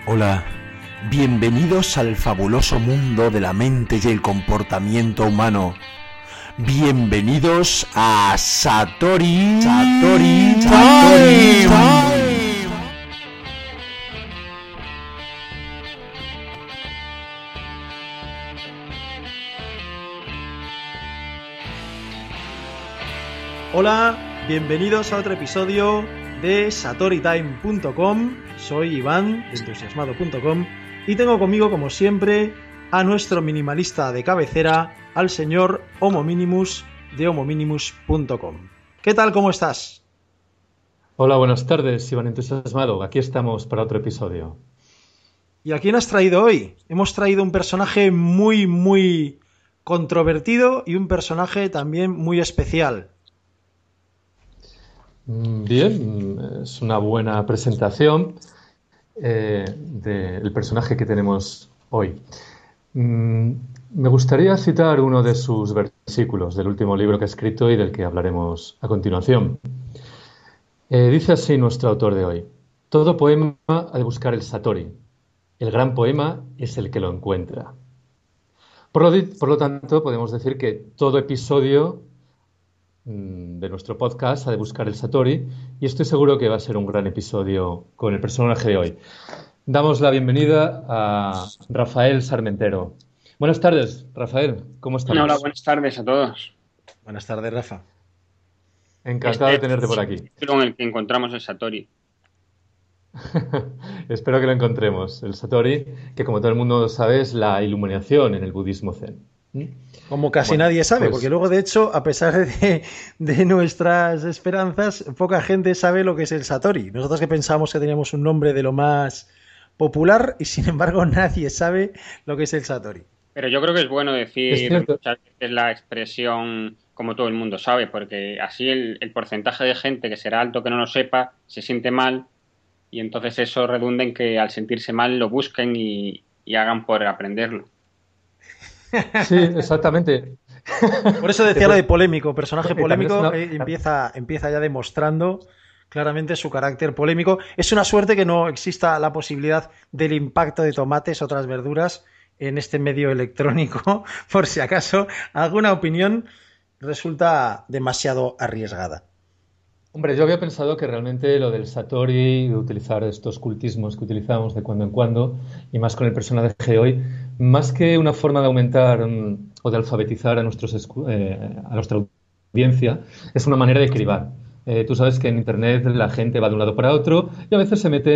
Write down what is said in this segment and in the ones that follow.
Hola, bienvenidos al fabuloso mundo de la mente y el comportamiento humano. Bienvenidos a Satori Time. Hola, bienvenidos a otro episodio de SatoriTime.com. Soy Iván, de entusiasmado.com, y tengo conmigo, como siempre, a nuestro minimalista de cabecera, al señor Homo Minimus, de homominimus.com. ¿Qué tal? ¿Cómo estás? Hola, buenas tardes, Iván Entusiasmado. Aquí estamos para otro episodio. ¿Y a quién has traído hoy? Hemos traído un personaje muy controvertido y un personaje también muy especial. Bien, es una buena presentación del personaje que tenemos hoy. Me gustaría citar uno de sus versículos del último libro que ha escrito y del que hablaremos a continuación. Dice así nuestro autor de hoy: todo poema ha de buscar el Satori. El gran poema es el que lo encuentra. Por lo tanto, podemos decir que todo episodio de nuestro podcast ha de buscar el Satori, y estoy seguro que va a ser un gran episodio con el personaje de hoy. Damos la bienvenida a Rafael Sarmentero. Buenas tardes, Rafael, ¿cómo estamos? Hola, buenas tardes a todos. Buenas tardes, Rafa. Encantado de tenerte por aquí. En el que encontramos el Satori. Espero que lo encontremos. El Satori, que como todo el mundo sabe, es la iluminación en el budismo zen. Como casi nadie sabe, porque luego, de hecho, a pesar de nuestras esperanzas, poca gente sabe lo que es el Satori. Nosotros que pensábamos que teníamos un nombre de lo más popular y, sin embargo, nadie sabe lo que es el Satori. Pero yo creo que es bueno decir muchas veces la expresión como todo el mundo sabe, porque así el porcentaje de gente que será alto que no lo sepa se siente mal, y entonces eso redunda en que al sentirse mal lo busquen y hagan por aprenderlo. Sí, exactamente. Por eso decía lo de polémico, personaje polémico, empieza ya demostrando claramente su carácter polémico. Es una suerte que no exista la posibilidad del impacto de tomates o otras verduras en este medio electrónico, por si acaso alguna opinión resulta demasiado arriesgada. Hombre, yo había pensado que realmente lo del Satori, de utilizar estos cultismos que utilizamos de cuando en cuando, y más con el personaje de hoy, más que una forma de aumentar o de alfabetizar a nuestra audiencia, es una manera de cribar. Tú sabes que en Internet la gente va de un lado para otro y a veces se mete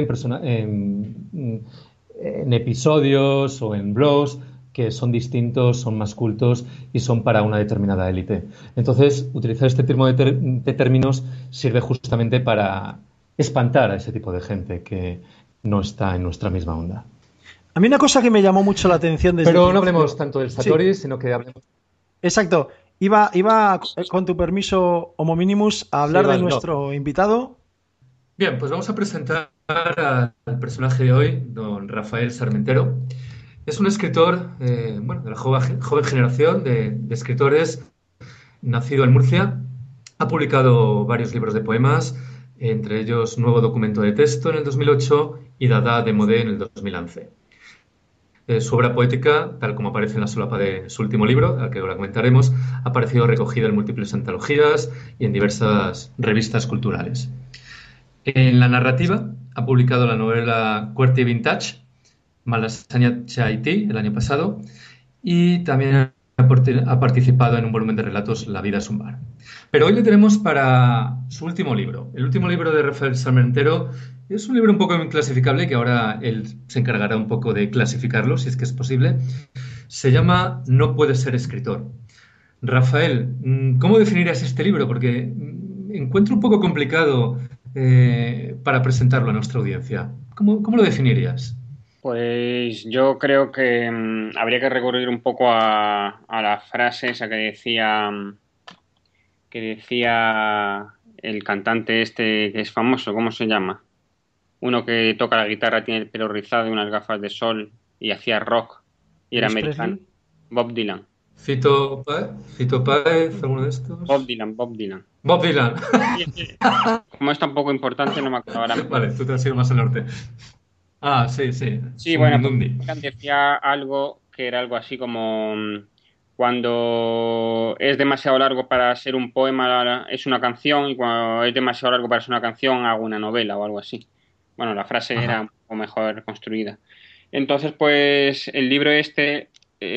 en episodios o en blogs que son distintos, son más cultos y son para una determinada élite. Entonces, utilizar este tipo de términos sirve justamente para espantar a ese tipo de gente que no está en nuestra misma onda. A mí una cosa que me llamó mucho la atención desde... Pero no hablemos tanto del Satori, sí, sino que hablemos... Exacto. Iba, con tu permiso, Homo Minimus, a hablar de nuestro invitado. Bien, pues vamos a presentar al personaje de hoy, don Rafael Sarmentero. Es un escritor, de la joven generación de escritores, nacido en Murcia. Ha publicado varios libros de poemas, entre ellos Nuevo documento de texto en el 2008 y Dada de Modé en el 2011. Su obra poética, tal como aparece en la solapa de su último libro, al que ahora comentaremos, ha aparecido recogida en múltiples antologías y en diversas revistas culturales. En la narrativa ha publicado la novela Quarte Vintage, Malasaña Chaití, el año pasado, y también ha participado en un volumen de relatos La vida es un bar. Pero hoy le tenemos para su último libro. El último libro de Rafael Sarmentero es un libro un poco inclasificable, que ahora él se encargará un poco de clasificarlo, si es que es posible. Se llama No puedes ser escritor. Rafael, ¿cómo definirías este libro? Porque encuentro un poco complicado para presentarlo a nuestra audiencia. ¿Cómo lo definirías? Pues yo creo que habría que recurrir un poco a la frase esa que decía el cantante este que es famoso, ¿cómo se llama? Uno que toca la guitarra, tiene el pelo rizado y unas gafas de sol y hacía rock y era americano. Bob Dylan. Fito Páez, alguno de estos. Bob Dylan. Bob Dylan. Como es tan poco importante, no me acuerdo ahora. Vale, tú te has ido más al norte. Ah, sí, sí. Sí, bueno, pues decía algo que era algo así como cuando es demasiado largo para ser un poema es una canción y cuando es demasiado largo para ser una canción hago una novela o algo así. Bueno, la frase era un poco mejor construida. Entonces, pues el libro este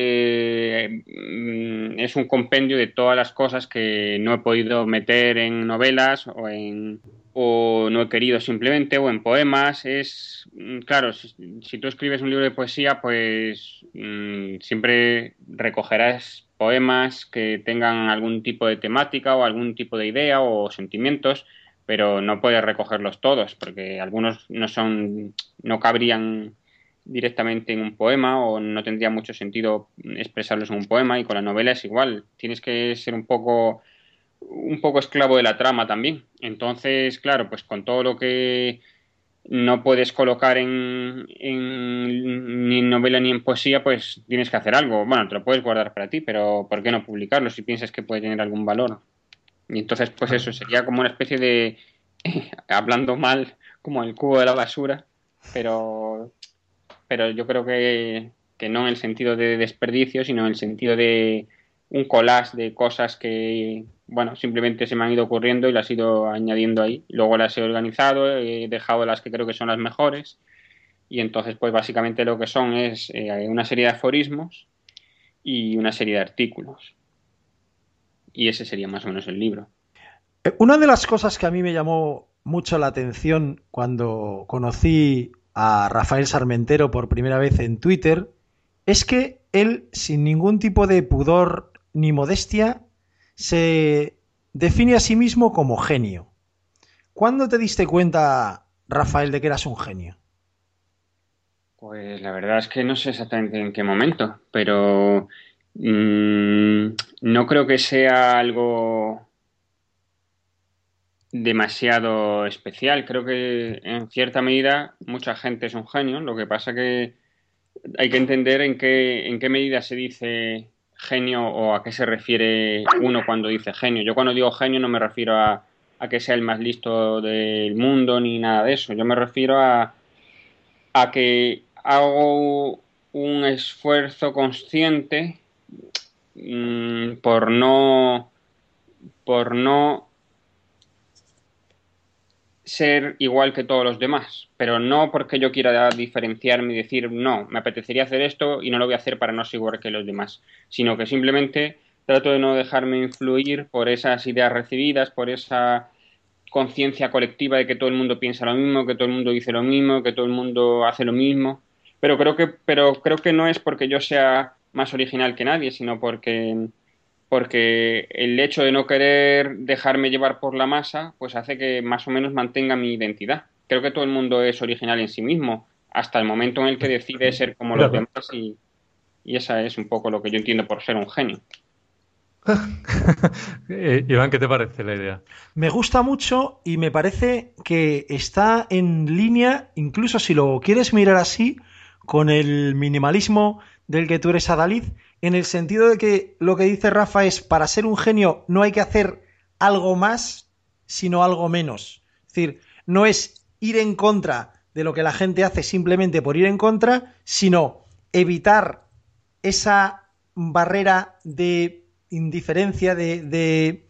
es un compendio de todas las cosas que no he podido meter en novelas o no he querido simplemente, o en poemas. Claro, si tú escribes un libro de poesía, pues siempre recogerás poemas que tengan algún tipo de temática o algún tipo de idea o sentimientos, pero no puedes recogerlos todos, porque algunos no cabrían directamente en un poema o no tendría mucho sentido expresarlos en un poema, y con la novela es igual, tienes que ser un poco esclavo de la trama también. Entonces, claro, pues con todo lo que no puedes colocar ni en novela ni en poesía, pues tienes que hacer algo. Bueno, te lo puedes guardar para ti, pero ¿por qué no publicarlo si piensas que puede tener algún valor? Y entonces, pues eso sería como una especie de, hablando mal, como el cubo de la basura, pero yo creo que no en el sentido de desperdicio, sino en el sentido de un collage de cosas que, bueno, simplemente se me han ido ocurriendo y las he ido añadiendo ahí. Luego las he organizado, he dejado las que creo que son las mejores, y entonces, pues básicamente lo que son es una serie de aforismos y una serie de artículos. Y ese sería más o menos el libro. Una de las cosas que a mí me llamó mucho la atención cuando conocí a Rafael Sarmentero por primera vez en Twitter es que él, sin ningún tipo de pudor ni modestia, se define a sí mismo como genio. ¿Cuándo te diste cuenta, Rafael, de que eras un genio? Pues la verdad es que no sé exactamente en qué momento, pero no creo que sea algo demasiado especial. Creo que en cierta medida mucha gente es un genio. Lo que pasa que hay que entender en qué medida se dice genio o a qué se refiere uno cuando dice genio. Yo cuando digo genio no me refiero a que sea el más listo del mundo ni nada de eso. Yo me refiero a que hago un esfuerzo consciente por no ser igual que todos los demás, pero no porque yo quiera diferenciarme y decir, no, me apetecería hacer esto y no lo voy a hacer para no ser igual que los demás, sino que simplemente trato de no dejarme influir por esas ideas recibidas, por esa conciencia colectiva de que todo el mundo piensa lo mismo, que todo el mundo dice lo mismo, que todo el mundo hace lo mismo, pero creo que no es porque yo sea más original que nadie, sino porque el hecho de no querer dejarme llevar por la masa, pues hace que más o menos mantenga mi identidad. Creo que todo el mundo es original en sí mismo, hasta el momento en el que decide ser como los demás, y esa es un poco lo que yo entiendo por ser un genio. Iván, ¿qué te parece la idea? Me gusta mucho y me parece que está en línea, incluso si lo quieres mirar así, con el minimalismo del que tú eres adalid, en el sentido de que lo que dice Rafa es, para ser un genio no hay que hacer algo más, sino algo menos. Es decir, no es ir en contra de lo que la gente hace simplemente por ir en contra, sino evitar esa barrera de indiferencia, de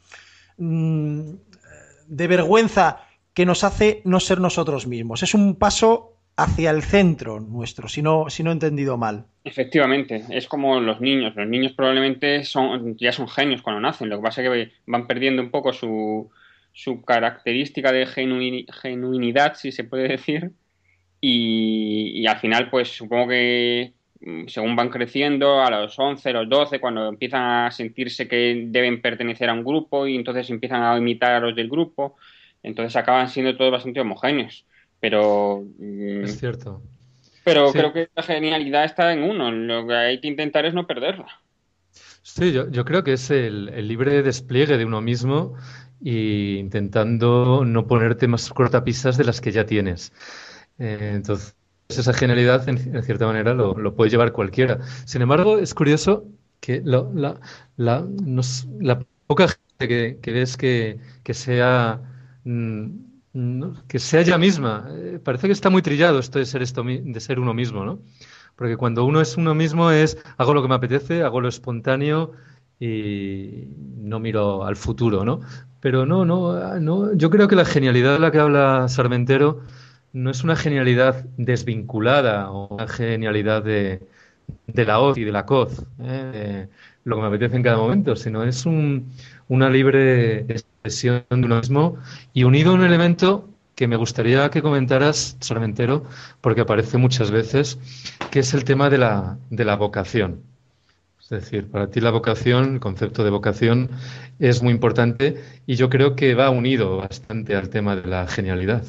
vergüenza que nos hace no ser nosotros mismos. Es un paso hacia el centro nuestro, si no he entendido mal. Efectivamente, es como los niños. Los niños probablemente ya son genios cuando nacen. Lo que pasa es que van perdiendo un poco su característica de genuinidad, si se puede decir, y al final, pues supongo que según van creciendo, a los 11, los 12, cuando empiezan a sentirse que deben pertenecer a un grupo y entonces empiezan a imitar a los del grupo, entonces acaban siendo todos bastante homogéneos. Pero es cierto. Pero sí, creo que la genialidad está en uno. Lo que hay que intentar es no perderla. Sí, yo creo que es el libre despliegue de uno mismo e intentando no ponerte más cortapisas de las que ya tienes. Entonces, esa genialidad, en cierta manera, lo puede llevar cualquiera. Sin embargo, es curioso que la poca gente que ves que sea que sea ella misma. Parece que está muy trillado esto de ser uno mismo, ¿no? Porque cuando uno es uno mismo hago lo que me apetece, hago lo espontáneo y no miro al futuro, ¿no? Pero no, yo creo que la genialidad de la que habla Sarmentero no es una genialidad desvinculada o una genialidad de la hoz y de la coz, lo que me apetece en cada momento, sino es una libre expresión de uno mismo y unido a un elemento que me gustaría que comentaras, Sarmentero, porque aparece muchas veces, que es el tema de la vocación. Es decir, para ti la vocación, el concepto de vocación es muy importante y yo creo que va unido bastante al tema de la genialidad.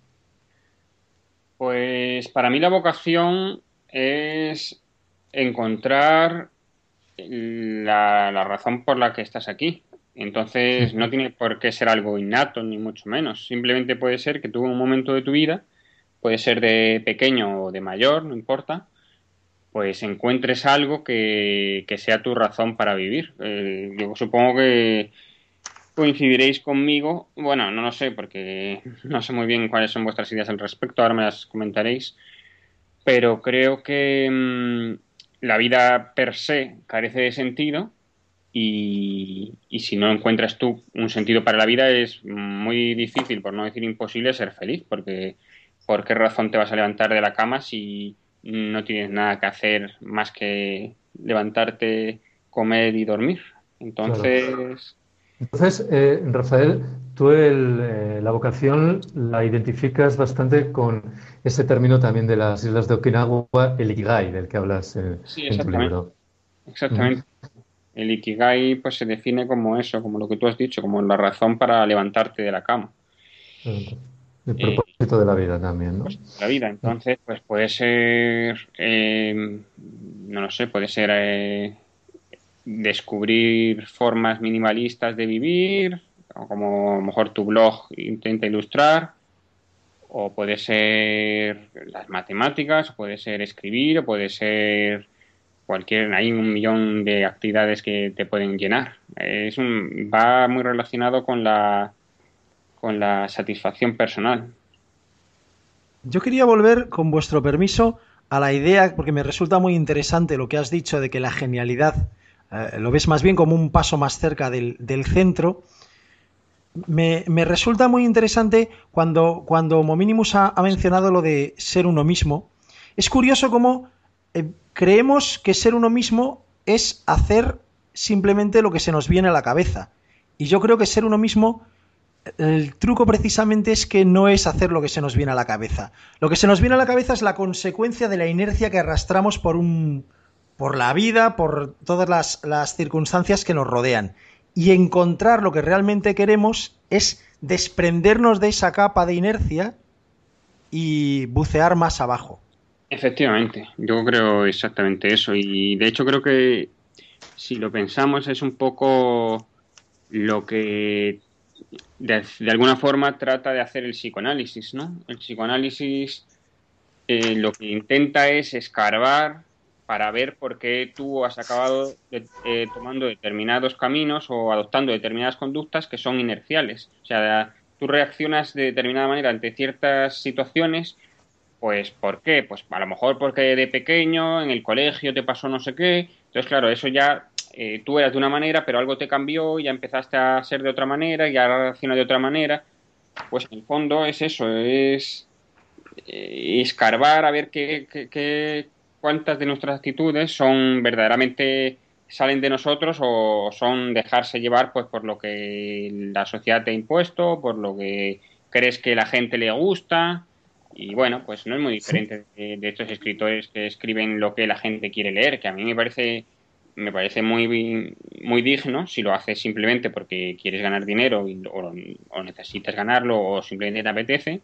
Pues para mí la vocación es encontrar la razón por la que estás aquí. Entonces no tiene por qué ser algo innato, ni mucho menos. Simplemente puede ser que tú en un momento de tu vida, puede ser de pequeño o de mayor, no importa, pues encuentres algo que sea tu razón para vivir. Yo supongo que coincidiréis conmigo, bueno, no lo sé, porque no sé muy bien cuáles son vuestras ideas al respecto, ahora me las comentaréis, pero creo que la vida per se carece de sentido y si no encuentras tú un sentido para la vida es muy difícil, por no decir imposible, ser feliz, porque ¿por qué razón te vas a levantar de la cama si no tienes nada que hacer más que levantarte, comer y dormir? Entonces... Claro. Entonces, Rafael, tú la vocación la identificas bastante con ese término también de las islas de Okinawa, el Ikigai, del que hablas Sí, en tu libro. exactamente. El Ikigai pues se define como eso, como lo que tú has dicho, como la razón para levantarte de la cama. El propósito de la vida también, ¿no? La vida, entonces, pues puede ser, no lo sé, puede ser descubrir formas minimalistas de vivir, o como a lo mejor tu blog intenta ilustrar, o puede ser las matemáticas, o puede ser escribir, o puede ser hay un millón de actividades que te pueden llenar. Va muy relacionado con la satisfacción personal. Yo quería volver, con vuestro permiso, a la idea, porque me resulta muy interesante lo que has dicho de que la genialidad lo ves más bien como un paso más cerca del centro. Me resulta muy interesante cuando Mominimus ha mencionado lo de ser uno mismo. Es curioso cómo creemos que ser uno mismo es hacer simplemente lo que se nos viene a la cabeza. Y yo creo que ser uno mismo, el truco precisamente es que no es hacer lo que se nos viene a la cabeza. Lo que se nos viene a la cabeza es la consecuencia de la inercia que arrastramos por la vida, por todas las circunstancias que nos rodean. Y encontrar lo que realmente queremos es desprendernos de esa capa de inercia y bucear más abajo. Efectivamente, yo creo exactamente eso. Y de hecho creo que si lo pensamos es un poco lo que de alguna forma trata de hacer el psicoanálisis, ¿no? El psicoanálisis lo que intenta es escarbar para ver por qué tú has acabado tomando determinados caminos o adoptando determinadas conductas que son inerciales. O sea, tú reaccionas de determinada manera ante ciertas situaciones, pues ¿por qué? Pues a lo mejor porque de pequeño en el colegio te pasó no sé qué. Entonces, claro, eso ya tú eras de una manera, pero algo te cambió y ya empezaste a ser de otra manera y ahora reaccionas de otra manera. Pues en el fondo es eso, es escarbar a ver cuántas de nuestras actitudes son verdaderamente salen de nosotros o son dejarse llevar pues por lo que la sociedad te ha impuesto, por lo que crees que la gente le gusta. Y bueno, pues no es muy diferente de estos escritores que escriben lo que la gente quiere leer, que a mí me parece muy, muy digno si lo haces simplemente porque quieres ganar dinero o necesitas ganarlo o simplemente te apetece.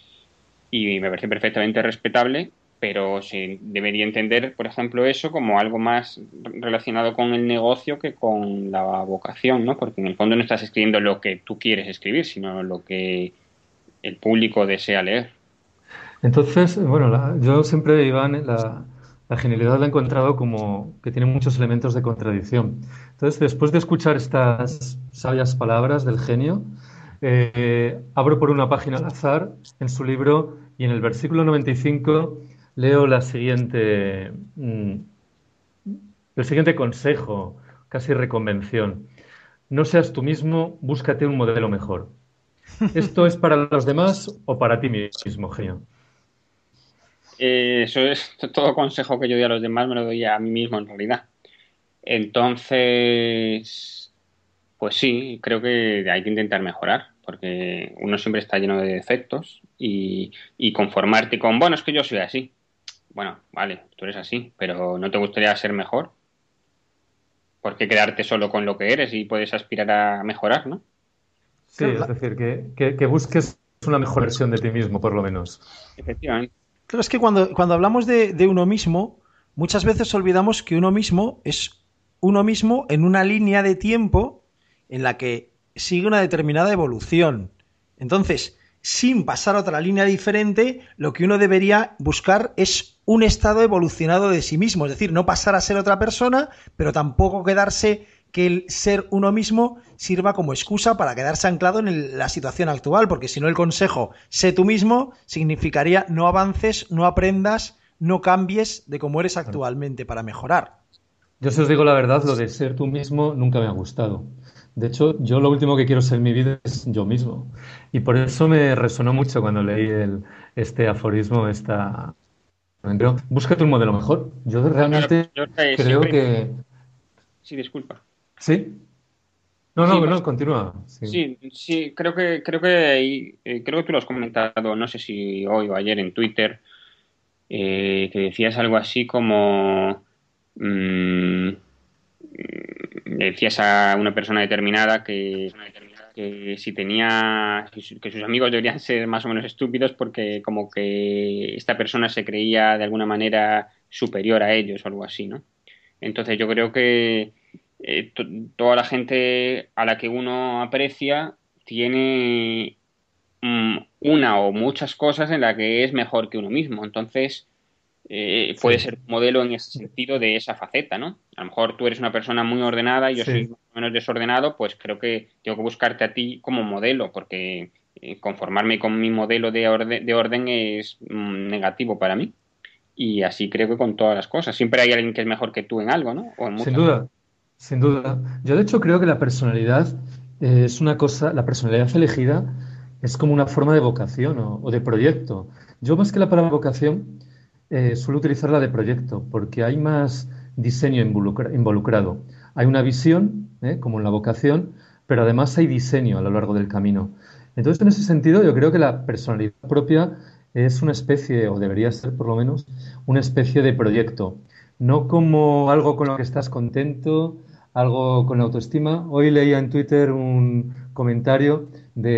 Y me parece perfectamente respetable, pero se debería entender, por ejemplo, eso como algo más relacionado con el negocio que con la vocación, ¿no? Porque en el fondo no estás escribiendo lo que tú quieres escribir, sino lo que el público desea leer. Entonces, bueno, yo siempre, Iván, la genialidad la he encontrado como que tiene muchos elementos de contradicción. Entonces, después de escuchar estas sabias palabras del genio, Abro por una página al azar en su libro y en el versículo 95 leo el siguiente consejo, casi reconvención. No seas tú mismo, búscate un modelo mejor. ¿Esto es para los demás o para ti mismo, genio? Eso es todo consejo que yo doy a los demás, me lo doy a mí mismo en realidad. Entonces, pues sí, creo que hay que intentar mejorar, porque uno siempre está lleno de defectos y conformarte con, bueno, es que yo soy así. Bueno, vale, tú eres así, pero ¿no te gustaría ser mejor? ¿Por qué quedarte solo con lo que eres y puedes aspirar a mejorar, ¿no? Sí, es decir, que busques una mejor versión de ti mismo, por lo menos. Efectivamente. Claro, es que cuando hablamos de uno mismo, muchas veces olvidamos que uno mismo es uno mismo en una línea de tiempo en la que sigue una determinada evolución. Entonces, sin pasar a otra línea diferente, lo que uno debería buscar es un estado evolucionado de sí mismo, es decir, no pasar a ser otra persona, pero tampoco quedarse que el ser uno mismo sirva como excusa para quedarse anclado en la situación actual, porque si no el consejo sé tú mismo significaría no avances, no aprendas, no cambies de cómo eres actualmente para mejorar. Yo si os digo la verdad, lo de ser tú mismo nunca me ha gustado. De hecho, yo lo último que quiero ser en mi vida es yo mismo. Y por eso me resonó mucho cuando leí este aforismo, Pero búscate un modelo mejor. Yo Claro, realmente yo creo siempre... que... Sí, disculpa. ¿Sí? No, Sí, no, pues, no, continúa. Sí. sí, creo que tú lo has comentado, no sé si hoy o ayer en Twitter, que decías algo así como mm, decías a una persona determinada que si tenía que sus amigos deberían ser más o menos estúpidos porque como que esta persona se creía de alguna manera superior a ellos o algo así, ¿no? Entonces yo creo que toda la gente a la que uno aprecia tiene una o muchas cosas en la que es mejor que uno mismo. Entonces, puede Sí, ser modelo en ese sentido de esa faceta, ¿no? A lo mejor tú eres una persona muy ordenada y yo soy sí. más o menos desordenado, pues creo que tengo que buscarte a ti como modelo, porque conformarme con mi modelo de orden es negativo para mí. Y así creo que con todas las cosas. Siempre hay alguien que es mejor que tú en algo, ¿no? O en Sin muchas. duda, sin duda. Yo de hecho creo que la personalidad es una cosa, la personalidad elegida es como una forma de vocación o de proyecto. Yo más que la palabra vocación suelo utilizarla de proyecto porque hay más diseño involucrado. Hay una visión, como en la vocación, pero además hay diseño a lo largo del camino. Entonces, en ese sentido, yo creo que la personalidad propia es una especie, o debería ser por lo menos, una especie de proyecto no como algo con lo que estás contento, algo con autoestima. Hoy leía en Twitter un comentario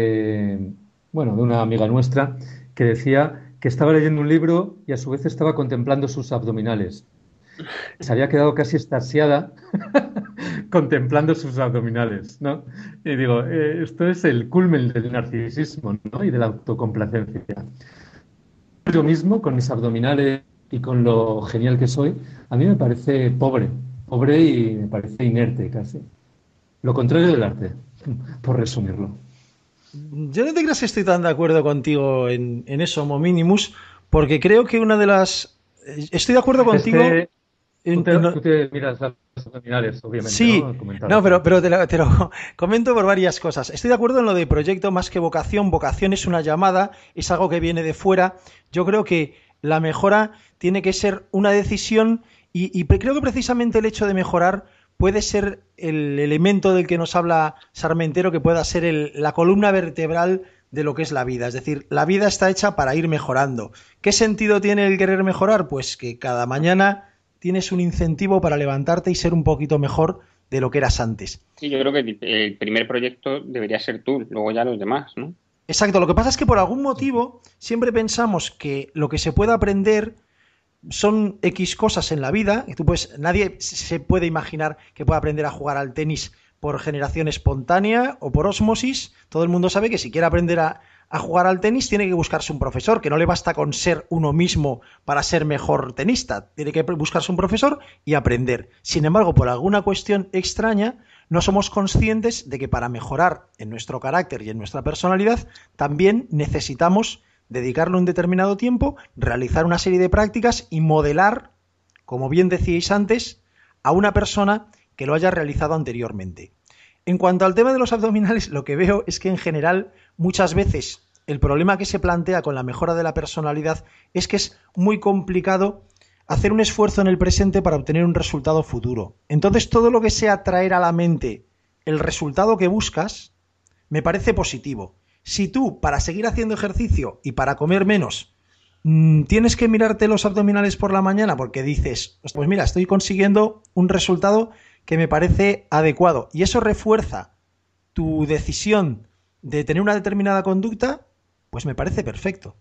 de una amiga nuestra que decía que estaba leyendo un libro y a su vez estaba contemplando sus abdominales. Se había quedado casi extasiada contemplando sus abdominales, ¿no? Y digo, esto es el culmen del narcisismo, ¿no? Y de la autocomplacencia. Yo mismo, con mis abdominales y con lo genial que soy, a mí me parece pobre y me parece inerte casi. Lo contrario del arte, por resumirlo. Yo no te creas que estoy tan de acuerdo contigo en eso, Mominimus, porque creo que una de las... Estoy de acuerdo Es contigo que en... tú te miras las abdominales, obviamente, Sí, ¿no? no, Comentadas pero antes. te lo comento por varias cosas. Estoy de acuerdo en lo de proyecto más que vocación. Vocación es una llamada, es algo que viene de fuera. Yo creo que la mejora tiene que ser una decisión y creo que precisamente el hecho de mejorar puede ser el elemento del que nos habla Sarmentero, que pueda ser la columna vertebral de lo que es la vida. Es decir, la vida está hecha para ir mejorando. ¿Qué sentido tiene el querer mejorar? Pues que cada mañana tienes un incentivo para levantarte y ser un poquito mejor de lo que eras antes. Sí, yo creo que el primer proyecto debería ser tú, luego ya los demás, ¿no? Exacto, lo que pasa es que por algún motivo siempre pensamos que lo que se puede aprender son X cosas en la vida, y tú pues nadie se puede imaginar que pueda aprender a jugar al tenis por generación espontánea o por ósmosis. Todo el mundo sabe que si quiere aprender a jugar al tenis tiene que buscarse un profesor, que no le basta con ser uno mismo para ser mejor tenista, tiene que buscarse un profesor y aprender. Sin embargo, por alguna cuestión extraña, no somos conscientes de que para mejorar en nuestro carácter y en nuestra personalidad también necesitamos dedicarle un determinado tiempo, realizar una serie de prácticas y modelar, como bien decíais antes, a una persona que lo haya realizado anteriormente. En cuanto al tema de los abdominales, lo que veo es que en general muchas veces el problema que se plantea con la mejora de la personalidad es que es muy complicado hacer un esfuerzo en el presente para obtener un resultado futuro. Entonces, todo lo que sea traer a la mente el resultado que buscas, me parece positivo. Si tú, para seguir haciendo ejercicio y para comer menos, tienes que mirarte los abdominales por la mañana porque dices, pues mira, estoy consiguiendo un resultado que me parece adecuado, y eso refuerza tu decisión de tener una determinada conducta, pues me parece perfecto.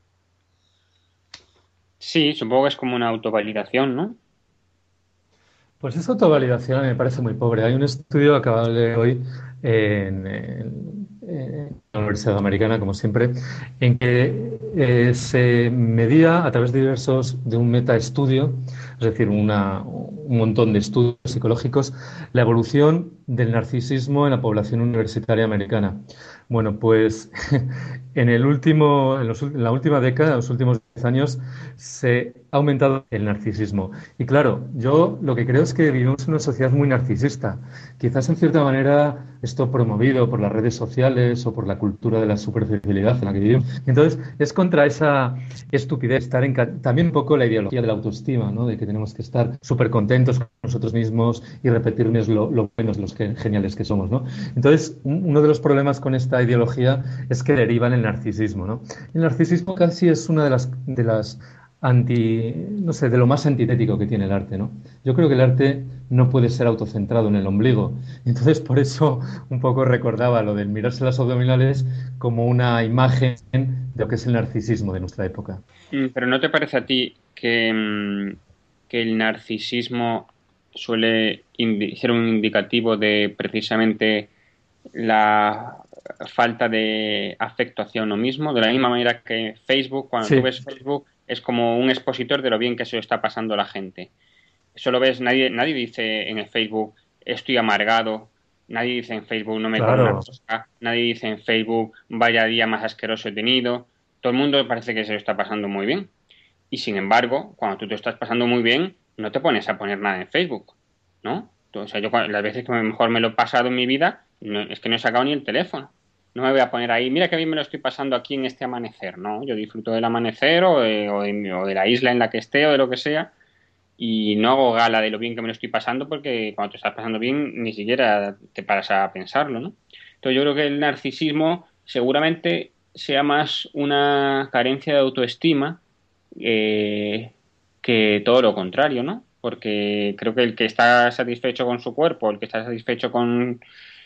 Sí, supongo que es como una autovalidación, ¿no? Pues esa autovalidación me parece muy pobre. Hay un estudio acabado de hoy en la Universidad Americana, como siempre, en que se medía a través de un metaestudio, es decir, un montón de estudios psicológicos, la evolución del narcisismo en la población universitaria americana. Bueno, pues en la última década, en los últimos 10 años, se ha aumentado el narcisismo. Y claro, yo lo que creo es que vivimos en una sociedad muy narcisista. Quizás en cierta manera esto promovido por las redes sociales o por la cultura de la superficialidad en la que vivimos. Entonces, es contra esa estupidez también un poco la ideología de la autoestima, ¿no? De que tenemos que estar súper contentos con nosotros mismos y repetirnos lo buenos, geniales que somos, ¿no? Entonces, uno de los problemas con esta ideología es que deriva en el narcisismo, ¿no? El narcisismo casi es una de las de lo más antitético que tiene el arte, ¿no? Yo creo que el arte no puede ser autocentrado en el ombligo. Entonces, por eso un poco recordaba lo del mirarse las abdominales como una imagen de lo que es el narcisismo de nuestra época. Pero ¿no te parece a ti que el narcisismo suele ser un indicativo de precisamente la falta de afecto hacia uno mismo? De la misma manera que Facebook, cuando tú ves Facebook, es como un expositor de lo bien que se lo está pasando a la gente. Eso lo ves, nadie dice en el Facebook, estoy amargado, nadie dice en Facebook, no me como una cosa, nadie dice en Facebook, vaya día más asqueroso he tenido. Todo el mundo parece que se lo está pasando muy bien. Y sin embargo, cuando tú te estás pasando muy bien, no te pones a poner nada en Facebook, ¿no? O sea, yo las veces que mejor me lo he pasado en mi vida, es que no he sacado ni el teléfono. No me voy a poner ahí, mira que bien me lo estoy pasando aquí en este amanecer, ¿no? Yo disfruto del amanecer o de la isla en la que esté o de lo que sea, y no hago gala de lo bien que me lo estoy pasando porque cuando te estás pasando bien ni siquiera te paras a pensarlo, ¿no? Entonces yo creo que el narcisismo seguramente sea más una carencia de autoestima que todo lo contrario, ¿no? Porque creo que el que está satisfecho con su cuerpo, el que está satisfecho con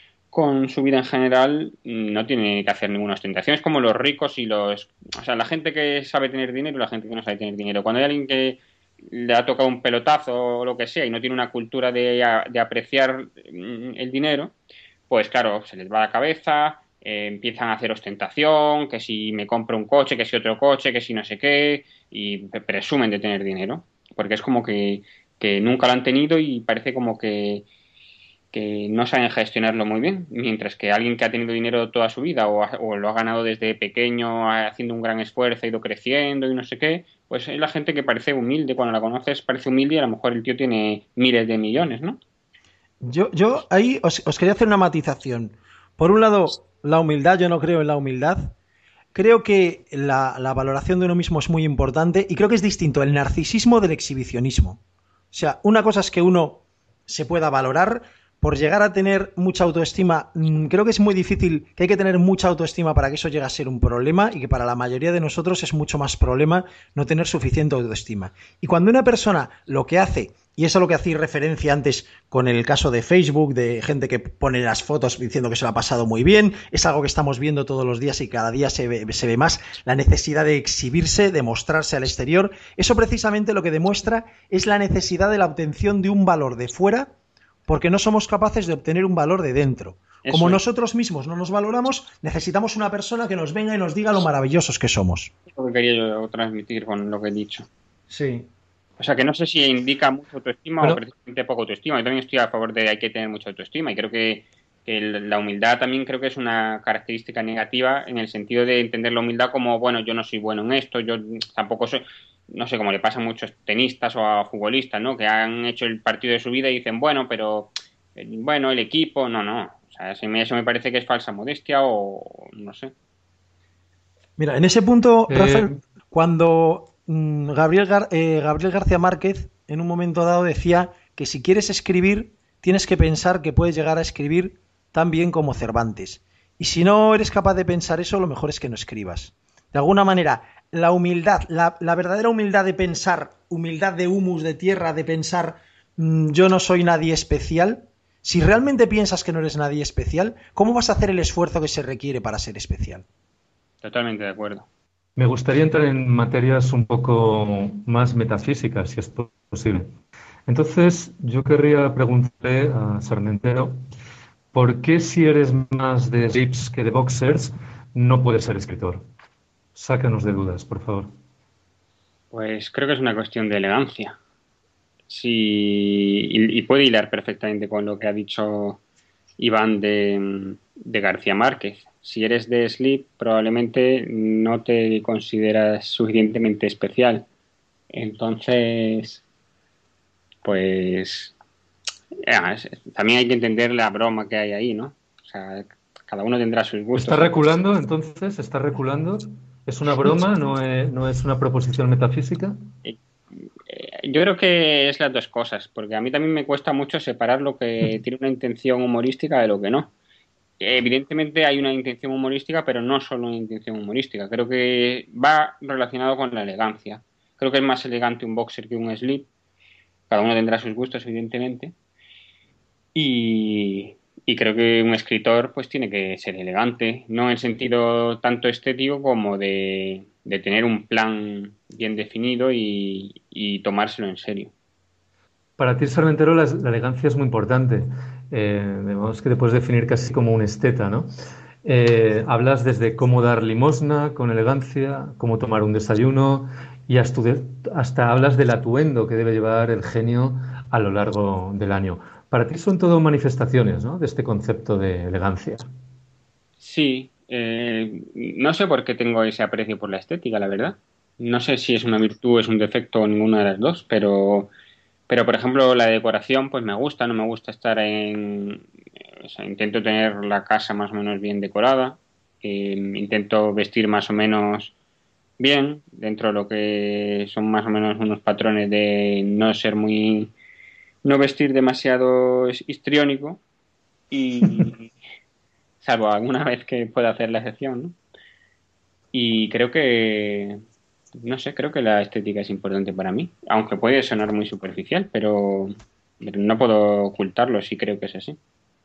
su vida en general, no tiene que hacer ninguna ostentación. Es como los ricos y o sea, la gente que sabe tener dinero y la gente que no sabe tener dinero. Cuando hay alguien que le ha tocado un pelotazo o lo que sea y no tiene una cultura de apreciar el dinero, pues claro, se les va la cabeza, empiezan a hacer ostentación, que si me compro un coche, que si otro coche, que si no sé qué, y presumen de tener dinero, porque es como que nunca lo han tenido y parece como que no saben gestionarlo muy bien, mientras que alguien que ha tenido dinero toda su vida o lo ha ganado desde pequeño haciendo un gran esfuerzo, ha ido creciendo y no sé qué, pues es la gente que parece humilde, cuando la conoces parece humilde y a lo mejor el tío tiene miles de millones, ¿no? Yo ahí os quería hacer una matización. Por un lado, la humildad, yo no creo en la humildad. Creo que la valoración de uno mismo es muy importante y creo que es distinto el narcisismo del exhibicionismo. O sea, una cosa es que uno se pueda valorar. Por llegar a tener mucha autoestima, creo que es muy difícil, que hay que tener mucha autoestima para que eso llegue a ser un problema y que para la mayoría de nosotros es mucho más problema no tener suficiente autoestima. Y cuando una persona lo que hace, y eso es a lo que hacéis referencia antes con el caso de Facebook, de gente que pone las fotos diciendo que se lo ha pasado muy bien, es algo que estamos viendo todos los días y cada día se ve más, la necesidad de exhibirse, de mostrarse al exterior. Eso precisamente lo que demuestra es la necesidad de la obtención de un valor de fuera, porque no somos capaces de obtener un valor de dentro. Como nosotros mismos no nos valoramos, necesitamos una persona que nos venga y nos diga lo maravillosos que somos. Es lo que quería yo transmitir con lo que he dicho. Sí. O sea, que no sé si indica mucha autoestima o precisamente poca autoestima. Yo también estoy a favor de que hay que tener mucha autoestima y creo que la humildad también creo que es una característica negativa en el sentido de entender la humildad como, bueno, yo no soy bueno en esto, yo tampoco soy, no sé, como le pasa a muchos tenistas o a futbolistas, ¿no? Que han hecho el partido de su vida y dicen, bueno, pero, bueno, el equipo, no. O sea, eso me parece que es falsa modestia o no sé. Mira, en ese punto, Rafael, cuando Gabriel García Márquez en un momento dado decía que si quieres escribir, tienes que pensar que puedes llegar a escribir tan bien como Cervantes. Y si no eres capaz de pensar eso, lo mejor es que no escribas. De alguna manera, la humildad, la verdadera humildad de pensar, humildad de humus, de tierra, de pensar yo no soy nadie especial, si realmente piensas que no eres nadie especial, ¿cómo vas a hacer el esfuerzo que se requiere para ser especial? Totalmente de acuerdo. Me gustaría entrar en materias un poco más metafísicas, si es posible. Entonces, yo querría preguntarle a Sarmentero, ¿por qué si eres más de slips que de boxers no puedes ser escritor? Sácanos de dudas, por favor. Pues creo que es una cuestión de elegancia. Sí, y puede hilar perfectamente con lo que ha dicho Iván de García Márquez. Si eres de Sleep, probablemente no te consideras suficientemente especial. Entonces, pues también hay que entender la broma que hay ahí, ¿no? O sea, cada uno tendrá sus gustos. ¿Está reculando entonces? ¿Está reculando? ¿Es una broma? ¿No es una proposición metafísica? Yo creo que es las dos cosas, porque a mí también me cuesta mucho separar lo que tiene una intención humorística de lo que no. Evidentemente hay una intención humorística, pero no solo una intención humorística. Creo que va relacionado con la elegancia. Creo que es más elegante un boxer que un slip. Cada uno tendrá sus gustos, evidentemente. Y creo que un escritor pues tiene que ser elegante, no en sentido tanto estético como de tener un plan bien definido y tomárselo en serio. Para ti, Sarmentero, la elegancia es muy importante. Vemos que te puedes definir casi como un esteta, ¿no? Hablas desde cómo dar limosna con elegancia, cómo tomar un desayuno y hasta hablas del atuendo que debe llevar el genio a lo largo del año. Para ti son todo manifestaciones, ¿no?, de este concepto de elegancia. Sí, no sé por qué tengo ese aprecio por la estética, la verdad. No sé si es una virtud, es un defecto o ninguna de las dos, pero por ejemplo la decoración pues me gusta, no me gusta estar o sea, intento tener la casa más o menos bien decorada, intento vestir más o menos bien, dentro de lo que son más o menos unos patrones de no vestir demasiado histriónico y salvo alguna vez que pueda hacer la excepción, ¿no? Y creo que, no sé, creo que la estética es importante para mí, aunque puede sonar muy superficial, pero no puedo ocultarlo si creo que es así.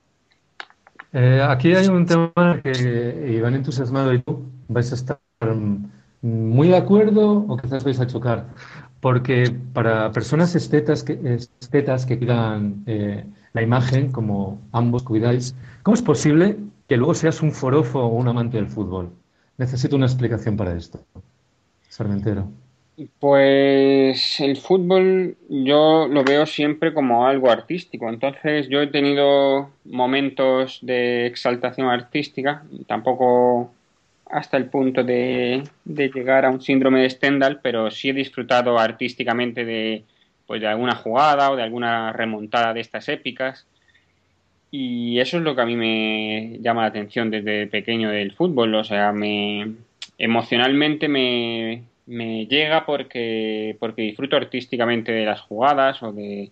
Aquí hay un tema que Iván entusiasmado y tú vais a estar muy de acuerdo o quizás vais a chocar, porque para personas estetas que cuidan la imagen, como ambos cuidáis, ¿cómo es posible que luego seas un forofo o un amante del fútbol? Necesito una explicación para esto, Sarmentero. Pues el fútbol yo lo veo siempre como algo artístico, entonces yo he tenido momentos de exaltación artística, tampoco hasta el punto de llegar a un síndrome de Stendhal, pero sí he disfrutado artísticamente pues de alguna jugada o de alguna remontada de estas épicas. Y eso es lo que a mí me llama la atención desde pequeño del fútbol. O sea, emocionalmente me llega porque disfruto artísticamente de las jugadas o de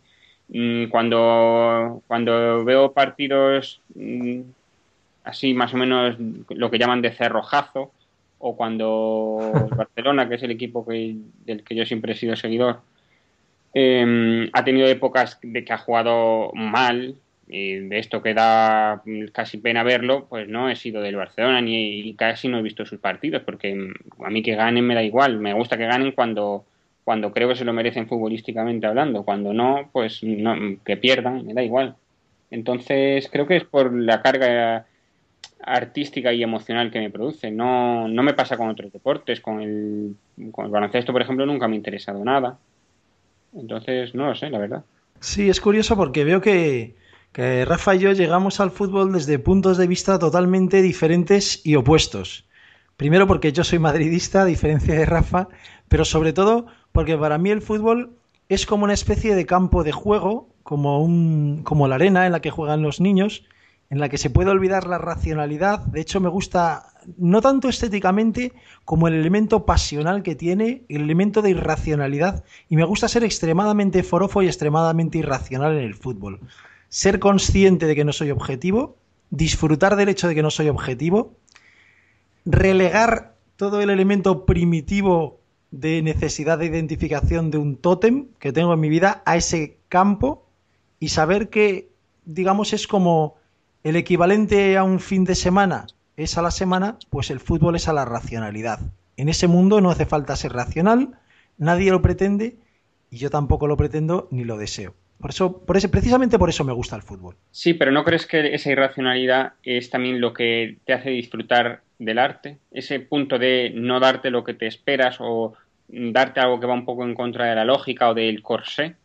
cuando veo partidos así más o menos lo que llaman de cerrojazo o cuando el Barcelona, que es el equipo del que yo siempre he sido seguidor, ha tenido épocas de que ha jugado mal, y de esto que da casi pena verlo, pues no he sido del Barcelona y casi no he visto sus partidos, porque a mí que ganen me da igual, me gusta que ganen cuando creo que se lo merecen futbolísticamente hablando, cuando no, pues no, que pierdan, me da igual. Entonces creo que es por la carga artística y emocional que me produce. No me pasa con otros deportes, con el baloncesto, por ejemplo, nunca me ha interesado nada. Entonces, no lo sé, la verdad. Sí, es curioso porque veo que Rafa y yo llegamos al fútbol desde puntos de vista totalmente diferentes y opuestos. Primero porque yo soy madridista, a diferencia de Rafa, pero sobre todo porque para mí el fútbol es como una especie de campo de juego, como la arena en la que juegan los niños, en la que se puede olvidar la racionalidad. De hecho, me gusta no tanto estéticamente como el elemento pasional que tiene, el elemento de irracionalidad, y me gusta ser extremadamente forofo y extremadamente irracional en el fútbol. Ser consciente de que no soy objetivo, disfrutar del hecho de que no soy objetivo, relegar todo el elemento primitivo de necesidad de identificación de un tótem que tengo en mi vida a ese campo y saber que, digamos, es como el equivalente a un fin de semana es a la semana, pues el fútbol es a la racionalidad. En ese mundo no hace falta ser racional, nadie lo pretende y yo tampoco lo pretendo ni lo deseo. Precisamente por eso me gusta el fútbol. Sí, pero ¿no crees que esa irracionalidad es también lo que te hace disfrutar del arte? Ese punto de no darte lo que te esperas o darte algo que va un poco en contra de la lógica o del corsé.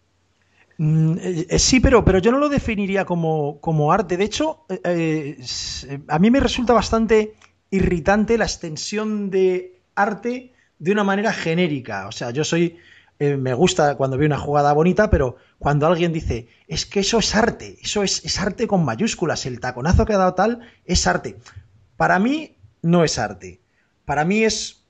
Sí, pero yo no lo definiría como arte. De hecho, a mí me resulta bastante irritante la extensión de arte de una manera genérica. O sea, me gusta cuando veo una jugada bonita, pero cuando alguien dice, es que eso es arte, eso es arte con mayúsculas, el taconazo que ha dado tal es arte. Para mí no es arte. Para mí es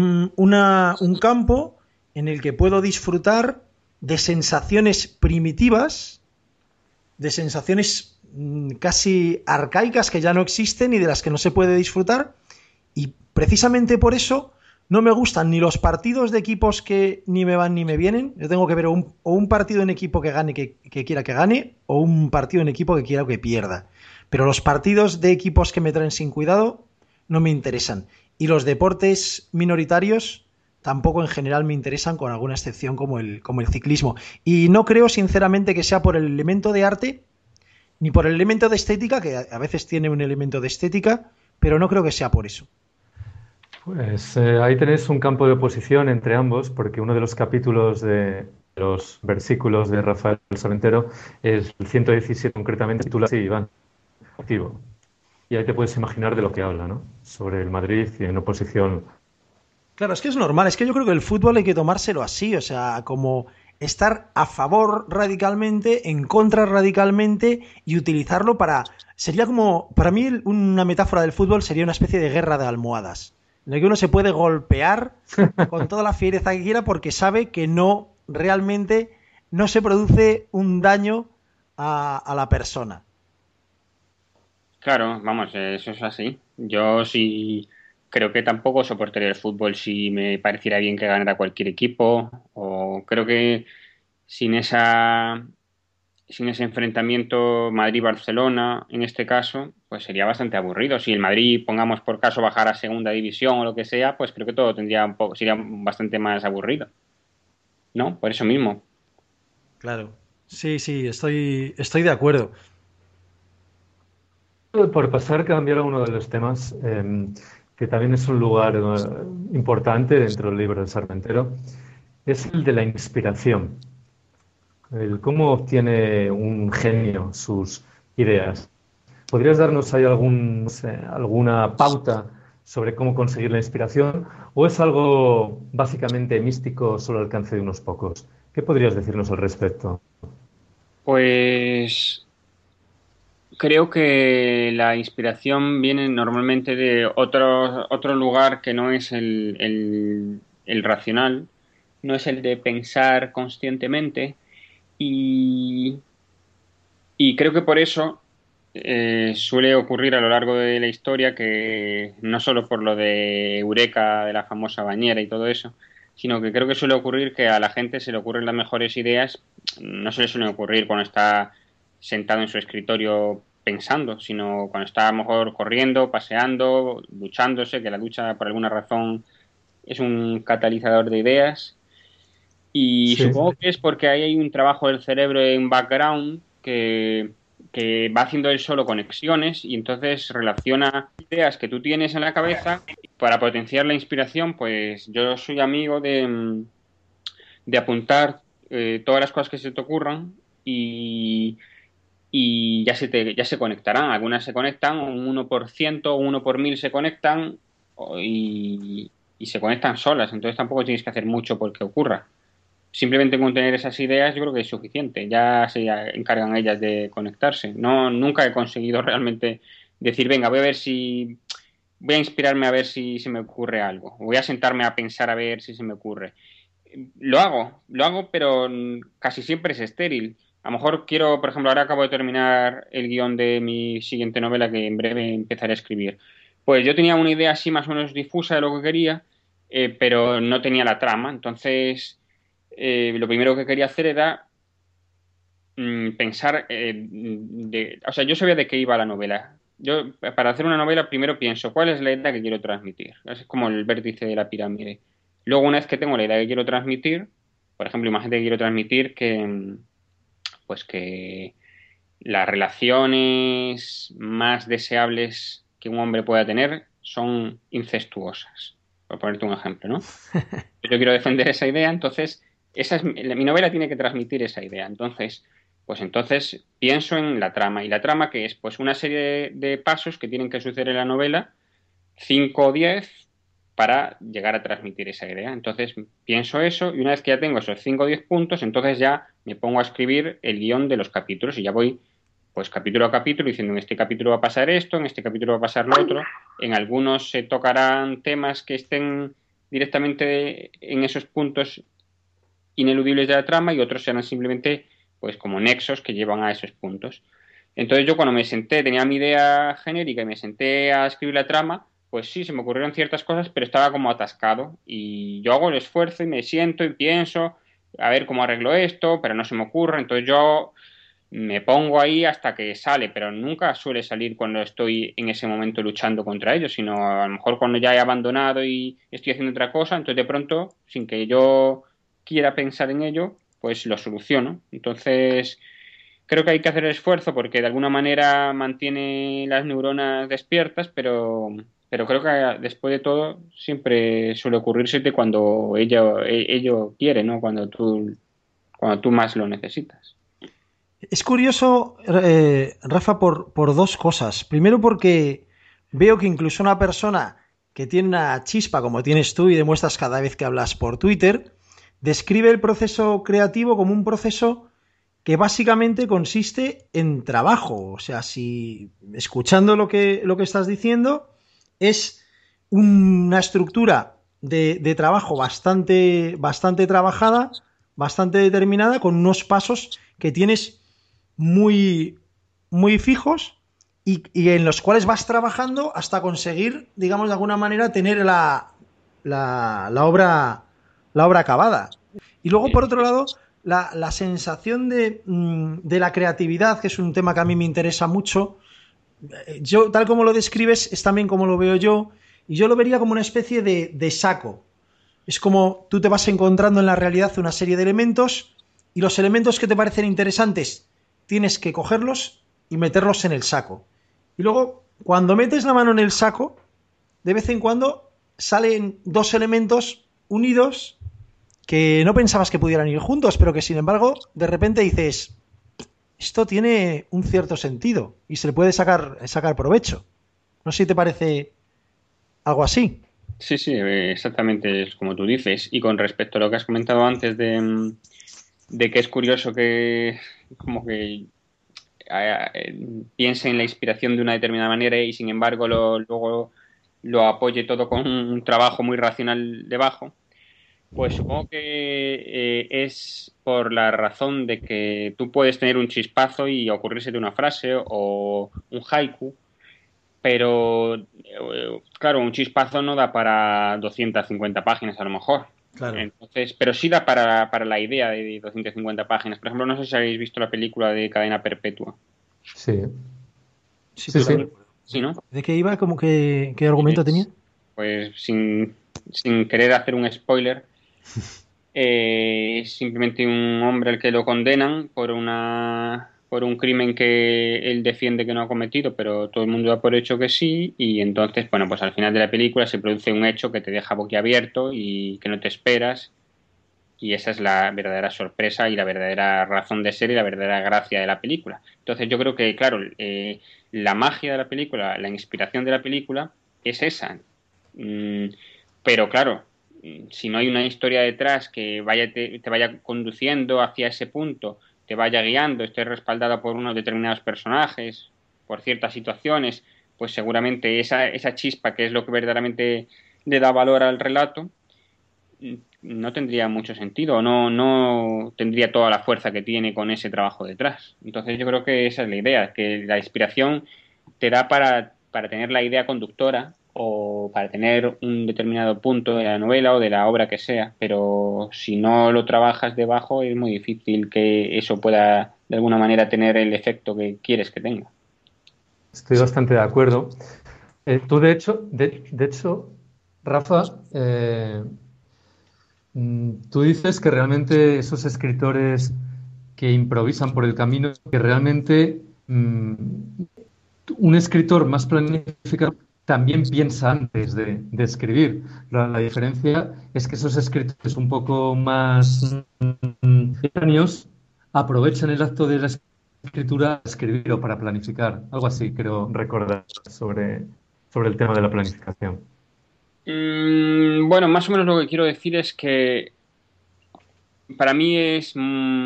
un campo en el que puedo disfrutar de sensaciones primitivas, de sensaciones casi arcaicas que ya no existen y de las que no se puede disfrutar, y precisamente por eso no me gustan ni los partidos de equipos que ni me van ni me vienen. Yo tengo que ver o un partido en equipo que gane, que quiera que gane, o un partido en equipo que quiera que pierda. Pero los partidos de equipos que me traen sin cuidado no me interesan. Y los deportes minoritarios tampoco en general me interesan, con alguna excepción como el ciclismo. Y no creo sinceramente que sea por el elemento de arte ni por el elemento de estética, que a veces tiene un elemento de estética, pero no creo que sea por eso. Pues ahí tenéis un campo de oposición entre ambos, porque uno de los capítulos de los versículos de Rafael Sarmentero es el 117 concretamente, titula así, Iván, activo. Y ahí te puedes imaginar de lo que habla, ¿no? Sobre el Madrid y en oposición. Claro, es que es normal, es que yo creo que el fútbol hay que tomárselo así, o sea, como estar a favor radicalmente, en contra radicalmente y utilizarlo sería como, para mí una metáfora del fútbol sería una especie de guerra de almohadas, en la que uno se puede golpear con toda la fiereza que quiera porque sabe que realmente no se produce un daño a la persona. Claro, vamos, eso es así. Yo sí creo que tampoco soportaría el fútbol si me pareciera bien que ganara cualquier equipo, o creo que sin sin ese enfrentamiento Madrid-Barcelona, en este caso, pues sería bastante aburrido. Si el Madrid, pongamos por caso, bajara a segunda división o lo que sea, pues creo que todo sería bastante más aburrido. ¿No? Por eso mismo. Claro. Sí, estoy de acuerdo. Por pasar a cambiar uno de los temas, que también es un lugar importante dentro del libro de Sarmentero, es el de la inspiración. El cómo obtiene un genio sus ideas. ¿Podrías darnos ahí alguna pauta sobre cómo conseguir la inspiración? ¿O es algo básicamente místico solo al alcance de unos pocos? ¿Qué podrías decirnos al respecto? Pues creo que la inspiración viene normalmente de otro lugar que no es el racional, no es el de pensar conscientemente y, y creo que por eso suele ocurrir a lo largo de la historia que no solo por lo de Eureka, de la famosa bañera y todo eso, sino que creo que suele ocurrir que a la gente se le ocurren las mejores ideas, no se le suelen ocurrir cuando está sentado en su escritorio pensando, sino cuando está a lo mejor corriendo, paseando, duchándose, que la ducha por alguna razón es un catalizador de ideas. Y Sí. supongo que es porque ahí hay un trabajo del cerebro en background que va haciendo él solo conexiones y entonces relaciona ideas que tú tienes en la cabeza. Para potenciar la inspiración, pues yo soy amigo de apuntar todas las cosas que se te ocurran y ya se conectarán. Algunas se conectan, un 1%, un 1 por 1000 se conectan y se conectan solas. Entonces tampoco tienes que hacer mucho porque ocurra. Simplemente con tener esas ideas yo creo que es suficiente. Ya se encargan ellas de conectarse. No, nunca he conseguido realmente decir, venga, voy a inspirarme a ver si se me ocurre algo. Voy a sentarme a pensar a ver si se me ocurre. Lo hago, pero casi siempre es estéril. A lo mejor quiero, por ejemplo, ahora acabo de terminar el guión de mi siguiente novela que en breve empezaré a escribir. Pues yo tenía una idea así más o menos difusa de lo que quería, pero no tenía la trama. Entonces, lo primero que quería hacer era pensar, o sea, yo sabía de qué iba la novela. Yo, para hacer una novela, primero pienso cuál es la idea que quiero transmitir. Es como el vértice de la pirámide. Luego, una vez que tengo la idea que quiero transmitir, por ejemplo, imagínate que quiero transmitir pues que las relaciones más deseables que un hombre pueda tener son incestuosas, por ponerte un ejemplo, ¿no? Yo quiero defender esa idea, entonces mi novela tiene que transmitir esa idea. Entonces pienso en la trama. ¿Y la trama qué es? Pues una serie de pasos que tienen que suceder en la novela, 5 o 10, para llegar a transmitir esa idea. Entonces pienso eso y una vez que ya tengo esos 5 o 10 puntos, entonces ya me pongo a escribir el guión de los capítulos y ya voy pues capítulo a capítulo diciendo en este capítulo va a pasar esto, en este capítulo va a pasar lo otro. En algunos se tocarán temas que estén directamente en esos puntos ineludibles de la trama y otros serán simplemente pues como nexos que llevan a esos puntos. Entonces yo cuando me senté, tenía mi idea genérica y me senté a escribir la trama, pues sí, se me ocurrieron ciertas cosas, pero estaba como atascado y yo hago el esfuerzo y me siento y pienso a ver cómo arreglo esto, pero no se me ocurre, entonces yo me pongo ahí hasta que sale, pero nunca suele salir cuando estoy en ese momento luchando contra ellos, sino a lo mejor cuando ya he abandonado y estoy haciendo otra cosa, entonces de pronto, sin que yo quiera pensar en ello, pues lo soluciono. Entonces, creo que hay que hacer el esfuerzo porque de alguna manera mantiene las neuronas despiertas, pero creo que después de todo siempre suele ocurrirse cuando ello quiere, ¿no? Cuando tú más lo necesitas. Es curioso, Rafa, por dos cosas. Primero porque veo que incluso una persona que tiene una chispa como tienes tú y demuestras cada vez que hablas por Twitter, describe el proceso creativo como un proceso que básicamente consiste en trabajo. O sea, si escuchando lo que estás diciendo, es una estructura de trabajo bastante trabajada, bastante determinada, con unos pasos que tienes muy, muy fijos y en los cuales vas trabajando hasta conseguir, digamos, de alguna manera tener la obra acabada. Y luego, por otro lado, la sensación de la creatividad, que es un tema que a mí me interesa mucho. Yo, tal como lo describes, es también como lo veo yo, y yo lo vería como una especie de saco. Es como tú te vas encontrando en la realidad una serie de elementos y los elementos que te parecen interesantes tienes que cogerlos y meterlos en el saco. Y luego, cuando metes la mano en el saco, de vez en cuando salen dos elementos unidos que no pensabas que pudieran ir juntos, pero que sin embargo, de repente dices, esto tiene un cierto sentido y se le puede sacar provecho. No sé si te parece algo así. Sí, sí, exactamente es como tú dices. Y con respecto a lo que has comentado antes de que es curioso que como que piense en la inspiración de una determinada manera y sin embargo luego lo apoye todo con un trabajo muy racional debajo, pues supongo que es por la razón de que tú puedes tener un chispazo y ocurrirse de una frase o un haiku, pero claro, un chispazo no da para 250 páginas a lo mejor. Claro. Entonces, pero sí da para la idea de 250 páginas. Por ejemplo, no sé si habéis visto la película de Cadena Perpetua. Sí. Sí. Sí, ¿no? ¿De qué iba? ¿Cómo ¿Qué argumento tenía? Pues sin querer hacer un spoiler, es simplemente un hombre al que lo condenan por un crimen que él defiende que no ha cometido, pero todo el mundo da por hecho que sí, y entonces, bueno, pues al final de la película se produce un hecho que te deja boquiabierto y que no te esperas, Y esa es la verdadera sorpresa y la verdadera razón de ser y la verdadera gracia de la película. Entonces yo creo que, claro, la magia de la película, la inspiración de la película es esa. Pero claro, si no hay una historia detrás que te vaya conduciendo hacia ese punto, te vaya guiando, esté respaldada por unos determinados personajes, por ciertas situaciones, pues seguramente esa chispa que es lo que verdaderamente le da valor al relato, no tendría mucho sentido, no tendría toda la fuerza que tiene con ese trabajo detrás. Entonces yo creo que esa es la idea, que la inspiración te da para tener la idea conductora o para tener un determinado punto de la novela o de la obra que sea, pero si no lo trabajas debajo es muy difícil que eso pueda de alguna manera tener el efecto que quieres que tenga. Estoy bastante de acuerdo. Tú, de hecho, Rafa, tú dices que realmente esos escritores que improvisan por el camino, que realmente un escritor más planificado también piensa antes de escribir. La diferencia es que esos escritores un poco más espontáneos aprovechan el acto de la escritura para escribir o para planificar. Algo así creo recordar sobre el tema de la planificación. Bueno, más o menos lo que quiero decir es que para mí es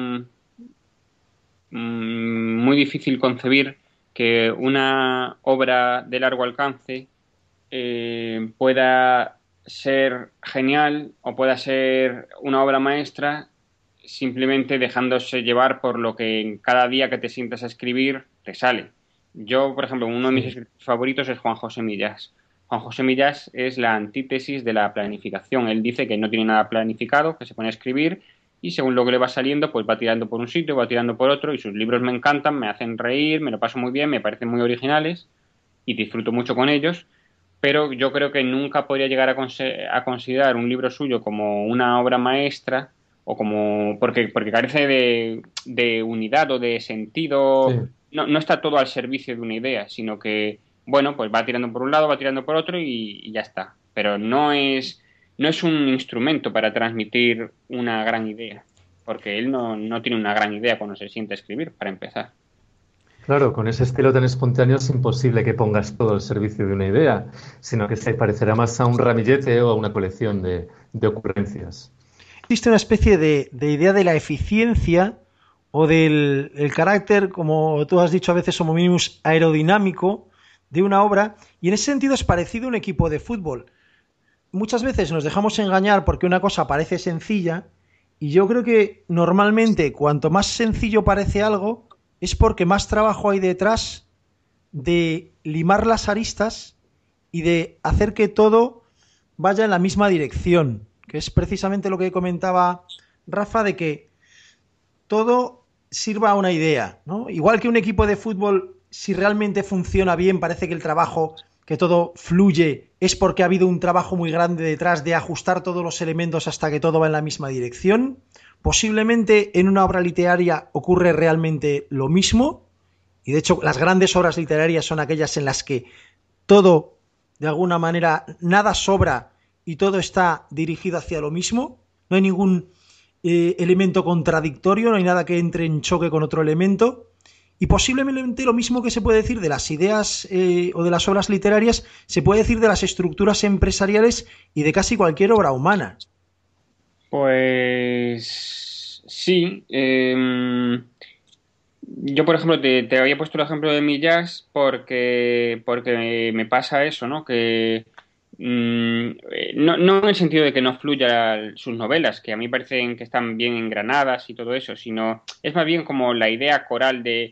muy difícil concebir que una obra de largo alcance pueda ser genial o pueda ser una obra maestra simplemente dejándose llevar por lo que en cada día que te sientas a escribir te sale. Yo, por ejemplo, uno de mis escritores favoritos es Juan José Millás. Juan José Millás es la antítesis de la planificación. Él dice que no tiene nada planificado, que se pone a escribir y según lo que le va saliendo, pues va tirando por un sitio, va tirando por otro y sus libros me encantan, me hacen reír, me lo paso muy bien, me parecen muy originales y disfruto mucho con ellos, pero yo creo que nunca podría llegar a considerar un libro suyo como una obra maestra o como porque carece de unidad o de sentido. Sí. No está todo al servicio de una idea, sino que, bueno, pues va tirando por un lado, va tirando por otro y ya está. Pero no es un instrumento para transmitir una gran idea, porque él no tiene una gran idea cuando se siente a escribir, para empezar. Claro, con ese estilo tan espontáneo es imposible que pongas todo al servicio de una idea, sino que se parecerá más a un ramillete o a una colección de ocurrencias. Existe una especie de idea de la eficiencia o del el carácter, como tú has dicho a veces, homo minimus aerodinámico de una obra, y en ese sentido es parecido a un equipo de fútbol. Muchas veces nos dejamos engañar porque una cosa parece sencilla, y yo creo que normalmente cuanto más sencillo parece algo, es porque más trabajo hay detrás de limar las aristas y de hacer que todo vaya en la misma dirección, que es precisamente lo que comentaba Rafa, de que todo sirva a una idea, ¿no? Igual que un equipo de fútbol, si realmente funciona bien, parece que el trabajo, que todo fluye, es porque ha habido un trabajo muy grande detrás de ajustar todos los elementos hasta que todo va en la misma dirección. Posiblemente en una obra literaria ocurre realmente lo mismo, y de hecho las grandes obras literarias son aquellas en las que todo, de alguna manera, nada sobra y todo está dirigido hacia lo mismo, no hay ningún elemento contradictorio, no hay nada que entre en choque con otro elemento, y posiblemente lo mismo que se puede decir de las ideas o de las obras literarias, se puede decir de las estructuras empresariales y de casi cualquier obra humana. Pues sí. Yo, por ejemplo, te había puesto el ejemplo de Millás porque me pasa eso, ¿no? Que no en el sentido de que no fluya sus novelas, que a mí parecen que están bien engranadas y todo eso, sino es más bien como la idea coral de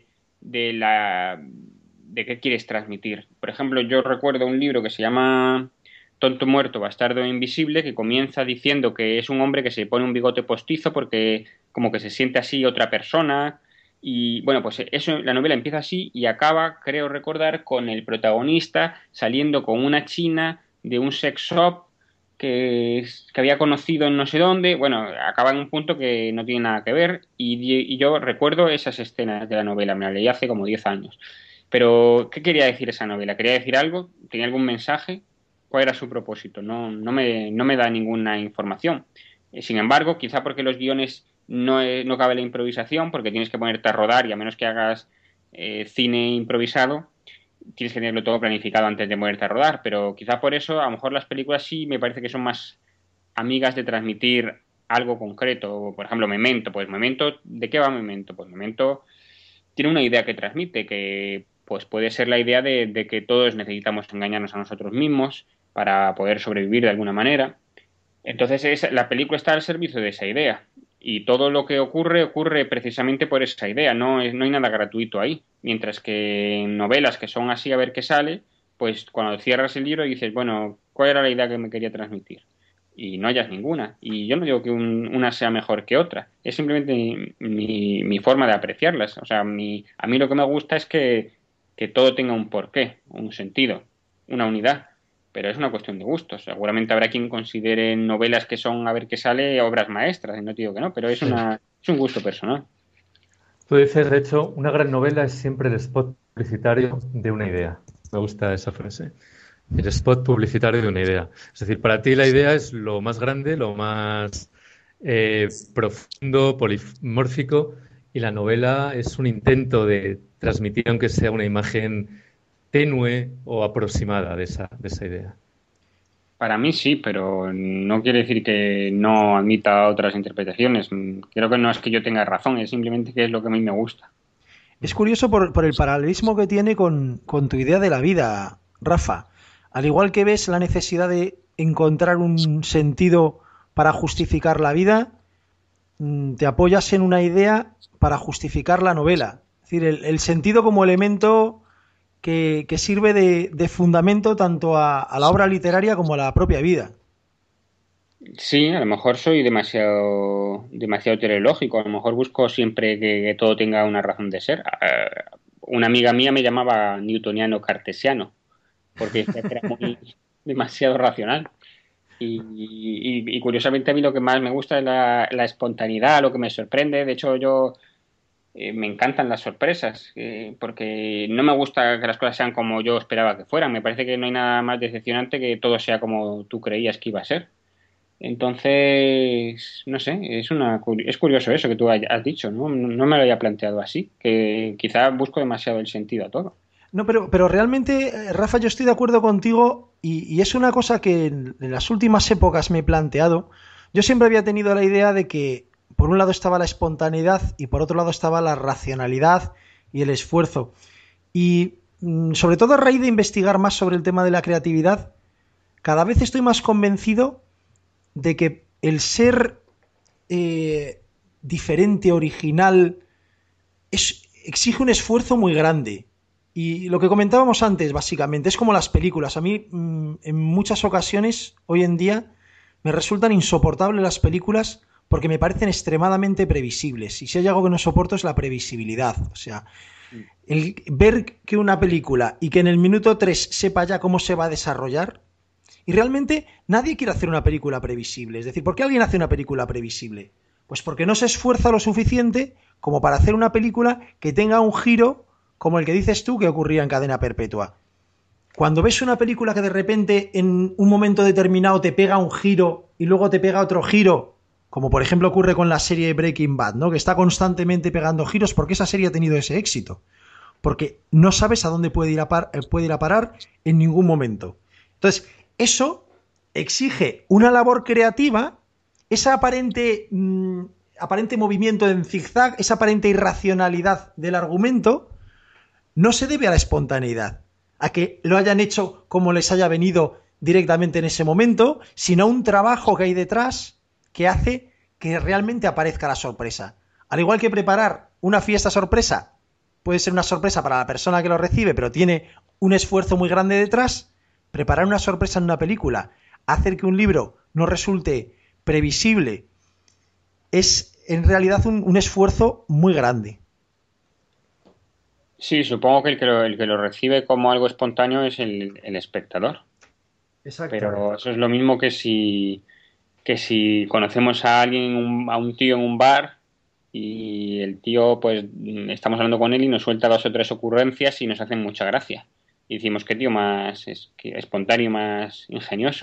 qué quieres transmitir. Por ejemplo, yo recuerdo un libro que se llama Tonto muerto, bastardo invisible, que comienza diciendo que es un hombre que se pone un bigote postizo porque como que se siente así otra persona. Y bueno, pues eso, la novela empieza así y acaba, creo recordar, con el protagonista saliendo con una china de un sex shop que había conocido en no sé dónde. Bueno, acaba en un punto que no tiene nada que ver y yo recuerdo esas escenas de la novela, me la leí hace como 10 años. Pero, ¿qué quería decir esa novela? ¿Quería decir algo? ¿Tenía algún mensaje? ¿Cuál era su propósito? No me da ninguna información. Sin embargo, quizá porque los guiones no cabe la improvisación, porque tienes que ponerte a rodar y a menos que hagas cine improvisado, tienes que tenerlo todo planificado antes de ponerte a rodar, pero quizá por eso a lo mejor las películas sí me parece que son más amigas de transmitir algo concreto. Por ejemplo, Memento. Pues Memento, ¿de qué va Memento? Pues Memento tiene una idea que transmite, que pues puede ser la idea de que todos necesitamos engañarnos a nosotros mismos para poder sobrevivir de alguna manera. Entonces la película está al servicio de esa idea y todo lo que ocurre precisamente por esa idea, no hay nada gratuito ahí. Mientras que en novelas que son así a ver qué sale, pues cuando cierras el libro dices, bueno, ¿cuál era la idea que me quería transmitir? Y no hayas ninguna. Y yo no digo que una sea mejor que otra, es simplemente mi forma de apreciarlas. O sea, a mí lo que me gusta es que todo tenga un porqué, un sentido, una unidad. Pero es una cuestión de gustos. Seguramente habrá quien considere novelas que son, a ver qué sale, obras maestras, y no te digo que no, pero es un gusto personal. Tú dices, de hecho, una gran novela es siempre el spot publicitario de una idea. Me gusta esa frase. El spot publicitario de una idea. Es decir, para ti la idea es lo más grande, lo más profundo, polimórfico, y la novela es un intento de transmitir, aunque sea una imagen tenue o aproximada de esa idea. Para mí sí, pero no quiere decir que no admita otras interpretaciones. Creo que no es que yo tenga razón, es simplemente que es lo que a mí me gusta. Es curioso por el paralelismo que tiene con tu idea de la vida, Rafa. Al igual que ves la necesidad de encontrar un sentido para justificar la vida, te apoyas en una idea para justificar la novela. Es decir, el sentido como elemento que sirve de fundamento tanto a la obra literaria como a la propia vida. Sí, a lo mejor soy demasiado teleológico, a lo mejor busco siempre que todo tenga una razón de ser. Una amiga mía me llamaba newtoniano cartesiano, porque decía que era demasiado racional. Y curiosamente a mí lo que más me gusta es la espontaneidad, lo que me sorprende. De hecho, me encantan las sorpresas, porque no me gusta que las cosas sean como yo esperaba que fueran. Me parece que no hay nada más decepcionante que todo sea como tú creías que iba a ser. Entonces, no sé, es curioso eso que tú has dicho, ¿no? No me lo había planteado así, que quizá busco demasiado el sentido a todo. No, pero realmente, Rafa, yo estoy de acuerdo contigo y es una cosa que en las últimas épocas me he planteado. Yo siempre había tenido la idea de que por un lado estaba la espontaneidad y por otro lado estaba la racionalidad y el esfuerzo. Y sobre todo a raíz de investigar más sobre el tema de la creatividad, cada vez estoy más convencido de que el ser diferente, original, exige un esfuerzo muy grande. Y lo que comentábamos antes, básicamente, es como las películas. A mí, en muchas ocasiones, hoy en día, me resultan insoportables las películas porque me parecen extremadamente previsibles. Y si hay algo que no soporto es la previsibilidad. O sea, el ver que una película y que en el minuto 3 sepa ya cómo se va a desarrollar. Y realmente nadie quiere hacer una película previsible. Es decir, ¿por qué alguien hace una película previsible? Pues porque no se esfuerza lo suficiente como para hacer una película que tenga un giro como el que dices tú que ocurría en Cadena Perpetua. Cuando ves una película que de repente en un momento determinado te pega un giro y luego te pega otro giro, como por ejemplo ocurre con la serie Breaking Bad, ¿no? Que está constantemente pegando giros, porque esa serie ha tenido ese éxito. Porque no sabes a dónde puede ir a parar en ningún momento. Entonces, eso exige una labor creativa, esa aparente movimiento en zigzag, esa aparente irracionalidad del argumento, no se debe a la espontaneidad, a que lo hayan hecho como les haya venido directamente en ese momento, sino a un trabajo que hay detrás que hace que realmente aparezca la sorpresa. Al igual que preparar una fiesta sorpresa puede ser una sorpresa para la persona que lo recibe, pero tiene un esfuerzo muy grande detrás, preparar una sorpresa en una película, hacer que un libro no resulte previsible, es en realidad un esfuerzo muy grande. Sí, supongo que el que lo recibe como algo espontáneo es el espectador. Exacto. Pero eso es lo mismo que si conocemos a alguien, a un tío en un bar y el tío, pues estamos hablando con él y nos suelta 2 o 3 ocurrencias y nos hacen mucha gracia. Y decimos, qué tío más espontáneo, más ingenioso.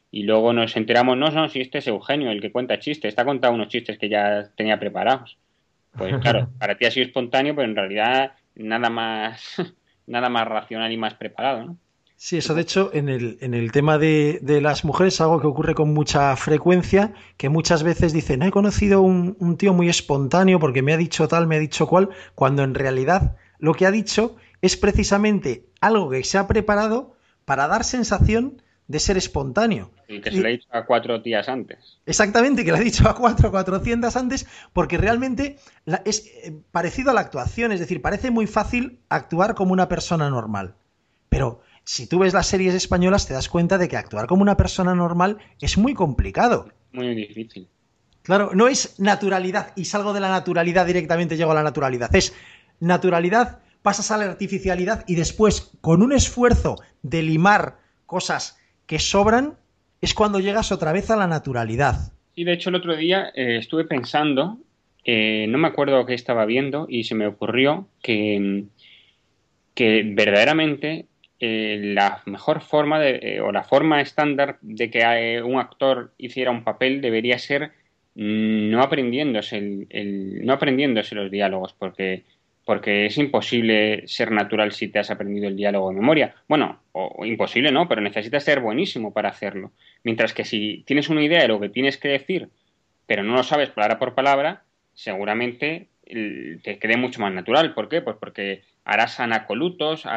y luego nos enteramos, no, si este es Eugenio, el que cuenta chistes, está contando unos chistes que ya tenía preparados. Pues claro, para ti ha sido espontáneo, pero en realidad nada más, nada más racional y más preparado, ¿no? Sí, eso de hecho en el tema de las mujeres es algo que ocurre con mucha frecuencia, que muchas veces dicen, he conocido un tío muy espontáneo porque me ha dicho tal, me ha dicho cual, cuando en realidad lo que ha dicho es precisamente algo que se ha preparado para dar sensación de ser espontáneo. Y que se lo he dicho a 4 días antes. Exactamente, que lo ha dicho a 400 antes, porque realmente es parecido a la actuación, es decir, parece muy fácil actuar como una persona normal, pero si tú ves las series españolas te das cuenta de que actuar como una persona normal es muy complicado. Muy difícil. Claro, no es naturalidad y salgo de la naturalidad directamente llego a la naturalidad. Es naturalidad, pasas a la artificialidad y después, con un esfuerzo de limar cosas que sobran, es cuando llegas otra vez a la naturalidad. Y de hecho el otro día estuve pensando, no me acuerdo qué estaba viendo y se me ocurrió que verdaderamente la mejor forma o la forma estándar de que un actor hiciera un papel debería ser no aprendiéndose no aprendiéndose los diálogos, porque es imposible ser natural si te has aprendido el diálogo de memoria. Bueno, o imposible no, pero necesitas ser buenísimo para hacerlo. Mientras que si tienes una idea de lo que tienes que decir, pero no lo sabes palabra por palabra, seguramente te quede mucho más natural. ¿Por qué? Pues porque harás anacolutos,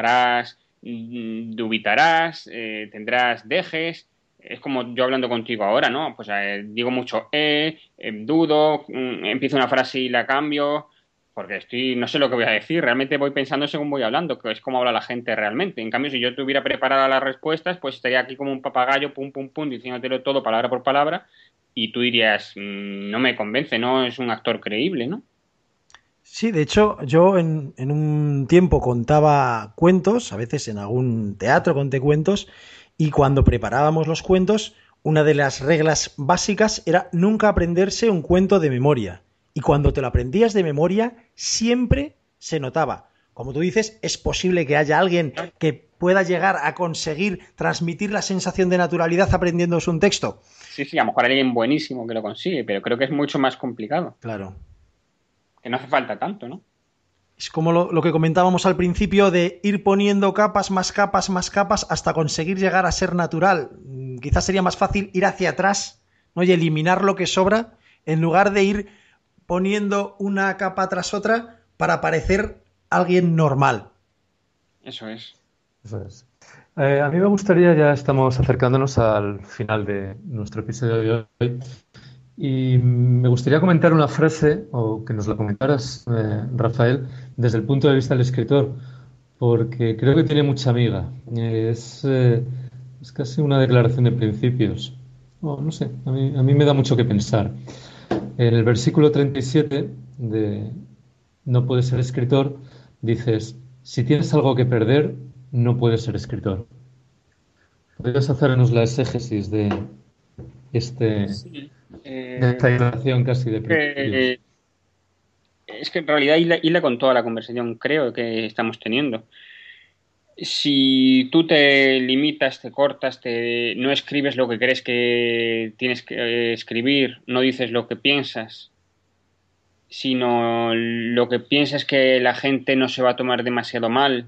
dubitarás, tendrás dejes. Es como yo hablando contigo ahora, ¿no? Pues digo mucho dudo, empiezo una frase y la cambio, porque no sé lo que voy a decir, realmente voy pensando según voy hablando, que es como habla la gente realmente. En cambio, si yo tuviera preparadas las respuestas, pues estaría aquí como un papagayo, pum, pum, pum, diciéndotelo todo palabra por palabra, y tú dirías, no me convence, no es un actor creíble, ¿no? Sí, de hecho, yo en un tiempo contaba cuentos, a veces en algún teatro conté cuentos, y cuando preparábamos los cuentos, una de las reglas básicas era nunca aprenderse un cuento de memoria. Y cuando te lo aprendías de memoria, siempre se notaba. Como tú dices, es posible que haya alguien que pueda llegar a conseguir transmitir la sensación de naturalidad aprendiéndose un texto. Sí, a lo mejor hay alguien buenísimo que lo consigue, pero creo que es mucho más complicado. Claro. Que no hace falta tanto, ¿no? Es como lo que comentábamos al principio de ir poniendo capas, más capas, más capas, hasta conseguir llegar a ser natural. Quizás sería más fácil ir hacia atrás, ¿no? Y eliminar lo que sobra, en lugar de ir poniendo una capa tras otra para parecer alguien normal. Eso es. Eso es. A mí me gustaría, ya estamos acercándonos al final de nuestro episodio de hoy, y me gustaría comentar una frase, o que nos la comentaras, Rafael, desde el punto de vista del escritor, porque creo que tiene mucha amiga. Es casi una declaración de principios. No sé, a mí me da mucho que pensar. En el versículo 37 de No puedes ser escritor, dices, si tienes algo que perder, no puedes ser escritor. ¿Podrías hacernos la exégesis de Sí. de esta declaración casi de principios? Es que en realidad hila con toda la conversación, creo, que estamos teniendo. Si tú te limitas, te cortas, no escribes lo que crees que tienes que escribir, no dices lo que piensas, sino lo que piensas que la gente no se va a tomar demasiado mal,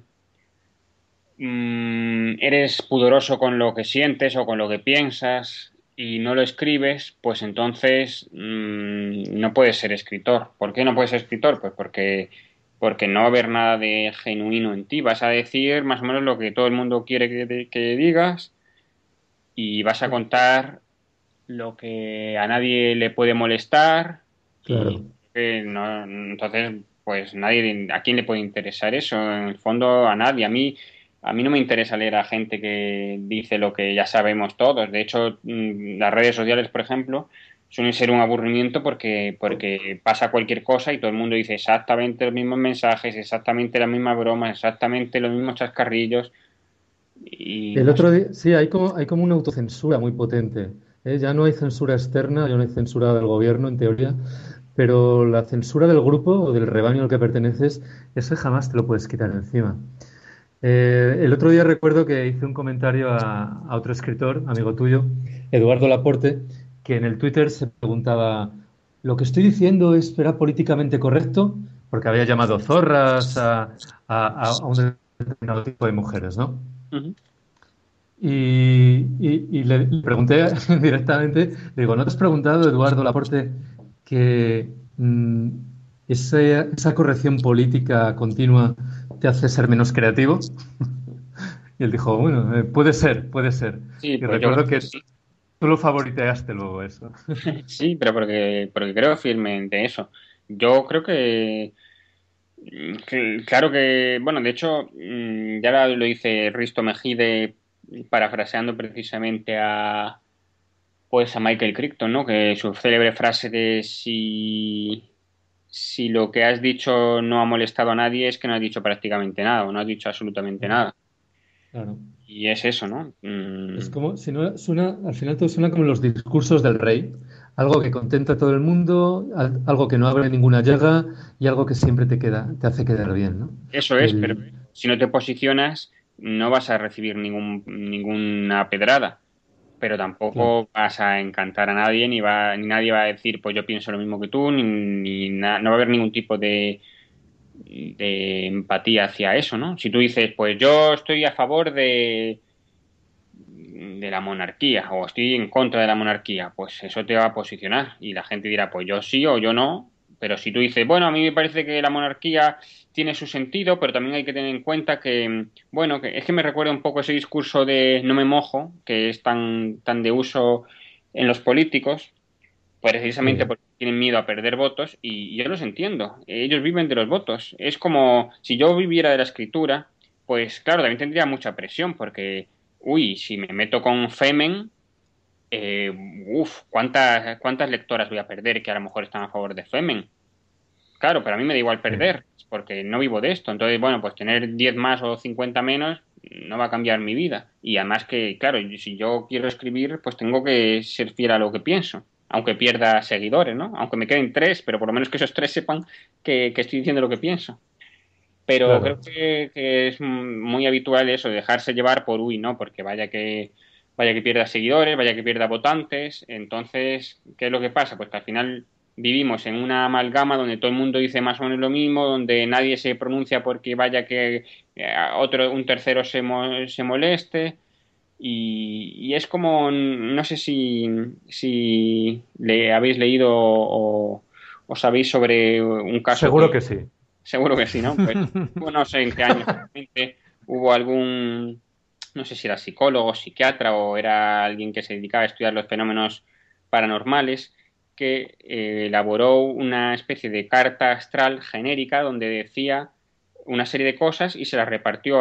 eres pudoroso con lo que sientes o con lo que piensas y no lo escribes, pues entonces no puedes ser escritor. ¿Por qué no puedes ser escritor? Pues porque no va a haber nada de genuino en ti. Vas a decir más o menos lo que todo el mundo quiere que digas y vas a contar lo que a nadie le puede molestar. Claro. Y entonces, pues nadie, ¿a quién le puede interesar eso? En el fondo, a nadie. A mí no me interesa leer a gente que dice lo que ya sabemos todos. De hecho, las redes sociales, por ejemplo, suelen ser un aburrimiento porque pasa cualquier cosa y todo el mundo dice exactamente los mismos mensajes, exactamente las mismas bromas, exactamente los mismos chascarrillos. Y el otro día, sí, hay como una autocensura muy potente. Ya no hay censura externa, ya no hay censura del gobierno, en teoría, pero la censura del grupo o del rebaño al que perteneces, eso jamás te lo puedes quitar encima. El otro día recuerdo que hice un comentario a otro escritor, amigo tuyo, Eduardo Laporte, que en el Twitter se preguntaba, ¿lo que estoy diciendo será políticamente correcto? Porque había llamado zorras a un determinado tipo de mujeres, ¿no? Ujú. Y le pregunté directamente, le digo, ¿no te has preguntado, Eduardo Laporte, que esa corrección política continua te hace ser menos creativo? Y él dijo, bueno, puede ser, puede ser. Sí, Y pues yo recuerdo creo que que sí. tú lo favoriteaste luego eso. Sí, pero porque creo firmemente en eso. Yo creo claro que, bueno, de hecho, ya lo dice Risto Mejide, parafraseando precisamente pues a Michael Crichton, ¿no? Que su célebre frase de si lo que has dicho no ha molestado a nadie es que no has dicho prácticamente nada o no has dicho absolutamente nada. Claro. Y es eso, ¿no? Es como, si no suena, al final todo suena como los discursos del rey. Algo que contenta a todo el mundo, algo que no abre ninguna llaga y algo que siempre te hace quedar bien, ¿no? Eso es, pero si no te posicionas no vas a recibir ninguna pedrada, pero Claro. tampoco vas a encantar a nadie, ni nadie va a decir, pues yo pienso lo mismo que tú, no va a haber ningún tipo de empatía hacia eso, ¿no? Si tú dices, pues yo estoy a favor de la monarquía o estoy en contra de la monarquía, pues eso te va a posicionar y la gente dirá, pues yo sí o yo no, pero si tú dices, bueno, a mí me parece que la monarquía tiene su sentido, pero también hay que tener en cuenta que, bueno, que es que me recuerda un poco ese discurso de no me mojo, que es tan de uso en los políticos, precisamente Sí. porque tienen miedo a perder votos y yo los entiendo, ellos viven de los votos, es como si yo viviera de la escritura, pues claro, también tendría mucha presión porque, uy, si me meto con Femen, ¿cuántas lectoras voy a perder que a lo mejor están a favor de Femen? Claro, pero a mí me da igual Sí. perder, porque no vivo de esto. Entonces, bueno, pues tener 10 más o 50 menos no va a cambiar mi vida. Y además que, claro, si yo quiero escribir, pues tengo que ser fiel a lo que pienso, aunque pierda seguidores, ¿no? Aunque me queden 3, pero por lo menos que esos 3 sepan que estoy diciendo lo que pienso. Pero Claro. creo que es muy habitual eso, dejarse llevar por, uy, no, porque vaya que pierda seguidores, vaya que pierda votantes. Entonces, ¿qué es lo que pasa? Pues que al final vivimos en una amalgama donde todo el mundo dice más o menos lo mismo, donde nadie se pronuncia porque vaya que un tercero se moleste. Y es como, no sé si le habéis leído o sabéis sobre un caso Seguro que que sí. seguro que sí, ¿no? Pues bueno, no sé en qué año exactamente hubo algún, no sé si era psicólogo, psiquiatra o era alguien que se dedicaba a estudiar los fenómenos paranormales, que elaboró una especie de carta astral genérica donde decía una serie de cosas y se las repartió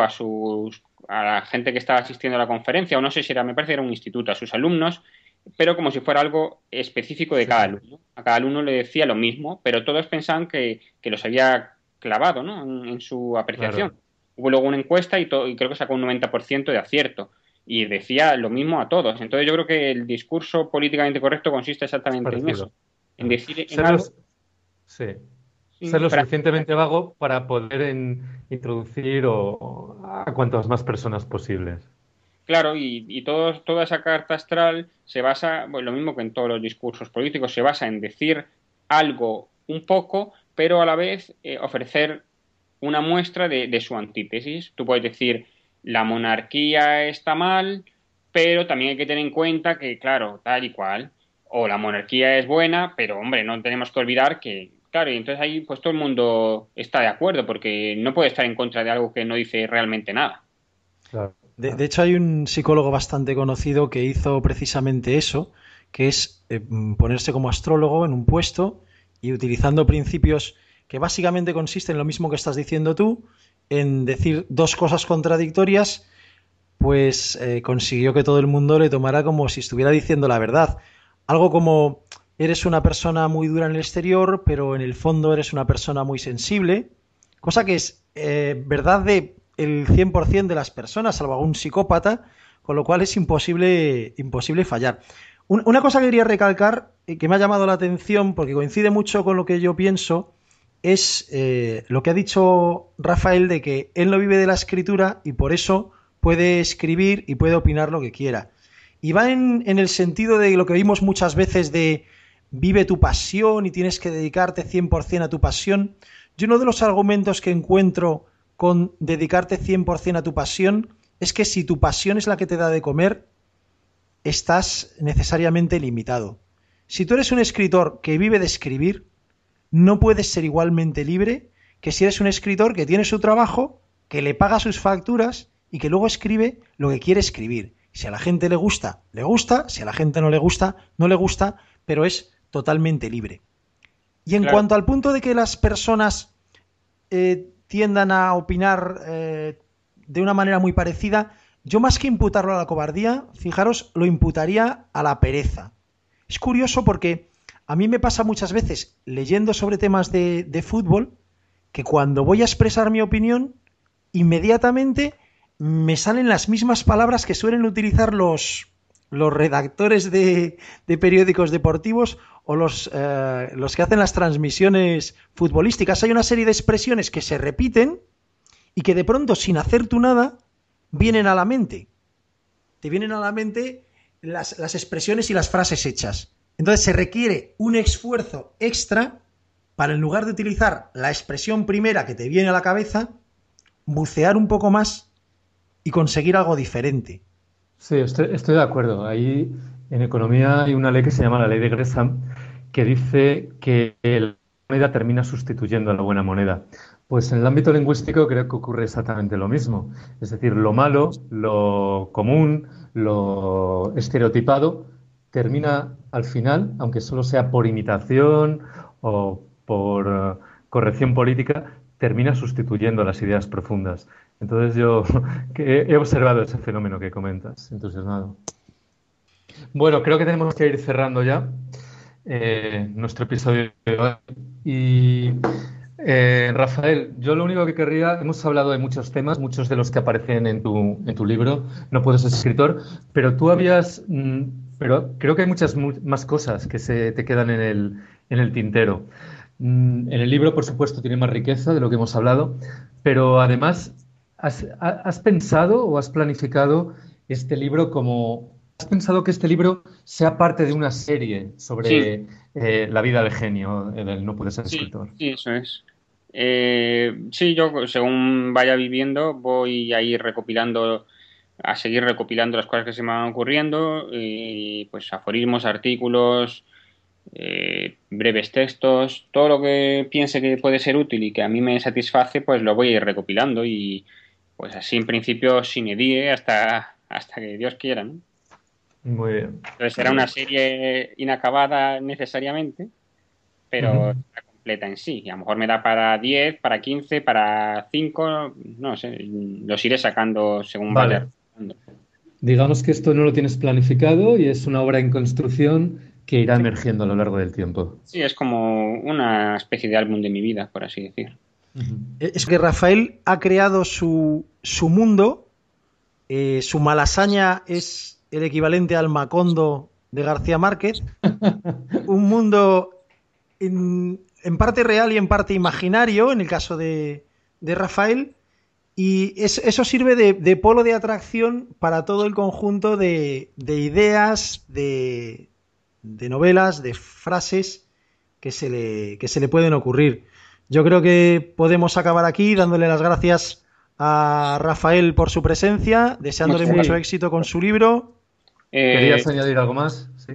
a la gente que estaba asistiendo a la conferencia, o no sé si era, me parece que era un instituto, a sus alumnos, pero como si fuera algo específico de Sí. cada alumno. A cada alumno le decía lo mismo, pero todos pensaban que los había clavado, ¿no? en su apreciación. Claro. Hubo luego una encuesta y creo que sacó un 90% de acierto. Y decía lo mismo a todos. Entonces yo creo que el discurso políticamente correcto consiste Es exactamente en eso. parecido. En Claro. decir en Ser algo, los, sí. sí, Ser lo para suficientemente vago para poder introducir a cuantas más personas posibles. claro, y toda esa carta astral se basa, bueno, lo mismo que en todos los discursos políticos, se basa en decir algo un poco, pero a la vez ofrecer una muestra de su antítesis. Tú puedes decir, la monarquía está mal, pero también hay que tener en cuenta que, claro, tal y cual, o la monarquía es buena, pero hombre, no tenemos que olvidar que, claro, y entonces ahí pues todo el mundo está de acuerdo, porque no puede estar en contra de algo que no dice realmente nada. Claro, De claro. hecho, hay un psicólogo bastante conocido que hizo precisamente eso, que es ponerse como astrólogo en un puesto y utilizando principios que básicamente consisten en lo mismo que estás diciendo tú, en decir dos cosas contradictorias, pues consiguió que todo el mundo le tomara como si estuviera diciendo la verdad. Algo como eres una persona muy dura en el exterior, pero en el fondo eres una persona muy sensible, cosa que es verdad de el 100% de las personas, salvo algún psicópata, con lo cual es imposible fallar. Una cosa que quería recalcar, que me ha llamado la atención, porque coincide mucho con lo que yo pienso, es lo que ha dicho Rafael, de que él no vive de la escritura y por eso puede escribir y puede opinar lo que quiera. Y va en el sentido de lo que vimos muchas veces de vive tu pasión y tienes que dedicarte 100% a tu pasión. Yo uno de los argumentos que encuentro con dedicarte 100% a tu pasión es que si tu pasión es la que te da de comer, estás necesariamente limitado. Si tú eres un escritor que vive de escribir, no puedes ser igualmente libre que si eres un escritor que tiene su trabajo, que le paga sus facturas y que luego escribe lo que quiere escribir. Si a la gente le gusta, si a la gente no le gusta, no le gusta, pero es totalmente libre. Y en cuanto al punto de que las personas tiendan a opinar de una manera muy parecida, yo más que imputarlo a la cobardía, fijaros, lo imputaría a la pereza. Es curioso porque a mí me pasa muchas veces leyendo sobre temas de fútbol que cuando voy a expresar mi opinión, inmediatamente me salen las mismas palabras que suelen utilizar los redactores de periódicos deportivos o los que hacen las transmisiones futbolísticas. Hay una serie de expresiones que se repiten y que de pronto, sin hacer tú nada, vienen a la mente. Te vienen a la mente las expresiones y las frases hechas. Entonces se requiere un esfuerzo extra para, en lugar de utilizar la expresión primera que te viene a la cabeza, bucear un poco más y conseguir algo diferente. Sí, estoy de acuerdo. Ahí en economía hay una ley que se llama la ley de Gresham, que dice que la moneda termina sustituyendo a la buena moneda. Pues en el ámbito lingüístico creo que ocurre exactamente lo mismo. Es decir, lo malo, lo común, lo estereotipado, termina al final, aunque solo sea por imitación o por corrección política, termina sustituyendo las ideas profundas. Entonces yo que he observado ese fenómeno que comentas, entusiasmado. Bueno, creo que tenemos que ir cerrando ya nuestro episodio de hoy. Y Rafael, yo lo único que querría, hemos hablado de muchos temas, muchos de los que aparecen en tu libro, No puedo ser escritor, pero tú habías, pero creo que hay muchas más cosas que se te quedan en el tintero. En el libro, por supuesto, tiene más riqueza de lo que hemos hablado, pero además, ¿has pensado o has planificado este libro como... ¿Has pensado que este libro sea parte de una serie sobre la vida del genio, el No puede ser escritor? Sí, eso es. Sí, yo según vaya viviendo voy a ir a seguir recopilando las cosas que se me van ocurriendo, y pues aforismos, artículos, breves textos, todo lo que piense que puede ser útil y que a mí me satisface, pues lo voy a ir recopilando y pues así en principio sin edie hasta que Dios quiera, ¿no? Muy bien. Entonces será una serie inacabada necesariamente, pero completa en sí. Y a lo mejor me da para 10, para 15, para 5, no sé, los iré sacando según vaya. Digamos que esto no lo tienes planificado y es una obra en construcción que irá emergiendo a lo largo del tiempo. Sí, es como una especie de álbum de mi vida, por así decir. Es que Rafael ha creado su mundo, su Malasaña es el equivalente al Macondo de García Márquez, un mundo en parte real y en parte imaginario, en el caso de Rafael, y eso sirve de polo de atracción para todo el conjunto de ideas, de novelas, de frases que se le pueden ocurrir. Yo creo que podemos acabar aquí dándole las gracias a Rafael por su presencia, deseándole mucho éxito con su libro. ¿Querías añadir algo más? Sí.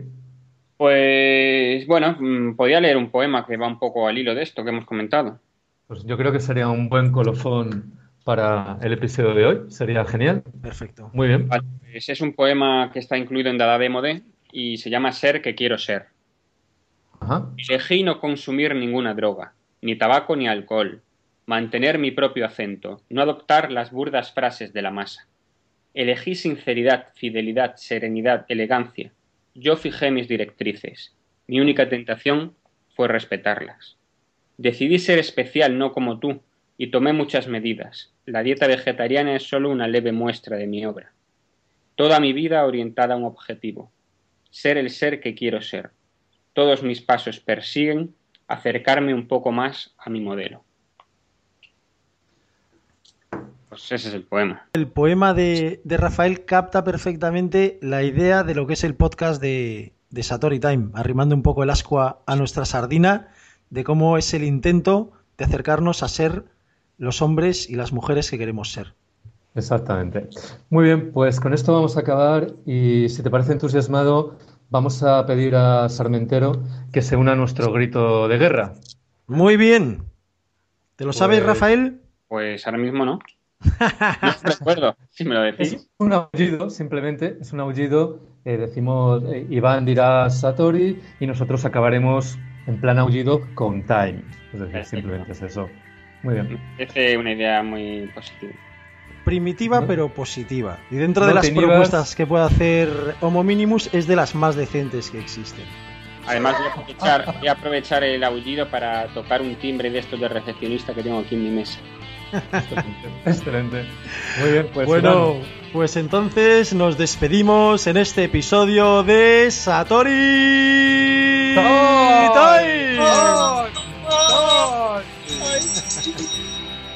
Pues bueno, podía leer un poema que va un poco al hilo de esto que hemos comentado. Pues yo creo que sería un buen colofón para el episodio de hoy. Sería genial. Perfecto. Muy bien. Vale, pues es un poema que está incluido en Dada de Modé y se llama Ser que quiero ser. Ajá. Elegí no consumir ninguna droga, ni tabaco ni alcohol, mantener mi propio acento, no adoptar las burdas frases de la masa. Elegí sinceridad, fidelidad, serenidad, elegancia. Yo fijé mis directrices. Mi única tentación fue respetarlas. Decidí ser especial, no como tú, y tomé muchas medidas. La dieta vegetariana es solo una leve muestra de mi obra. Toda mi vida orientada a un objetivo. Ser el ser que quiero ser. Todos mis pasos persiguen acercarme un poco más a mi modelo. Pues ese es el poema. El poema de Rafael capta perfectamente la idea de lo que es el podcast de Satori Time, arrimando un poco el ascua a nuestra sardina, de cómo es el intento de acercarnos a ser los hombres y las mujeres que queremos ser. Exactamente. Muy bien, pues con esto vamos a acabar y si te parece entusiasmado, vamos a pedir a Sarmentero que se una a nuestro grito de guerra. Muy bien. ¿Te lo sabes, Rafael? Pues ahora mismo no. No recuerdo, si me lo decís. Es un aullido, simplemente, es un aullido. Decimos, Iván dirá Satori y nosotros acabaremos en plan aullido con Time. Es decir, simplemente es eso. Muy bien. Es una idea muy positiva. Primitiva pero positiva. Y dentro de las propuestas que puede hacer Homo Minimus es de las más decentes que existen. Además voy a aprovechar el aullido para tocar un timbre de estos de recepcionista que tengo aquí en mi mesa. Excelente. Muy bien, pues bueno, pues entonces nos despedimos en este episodio de Satori Time.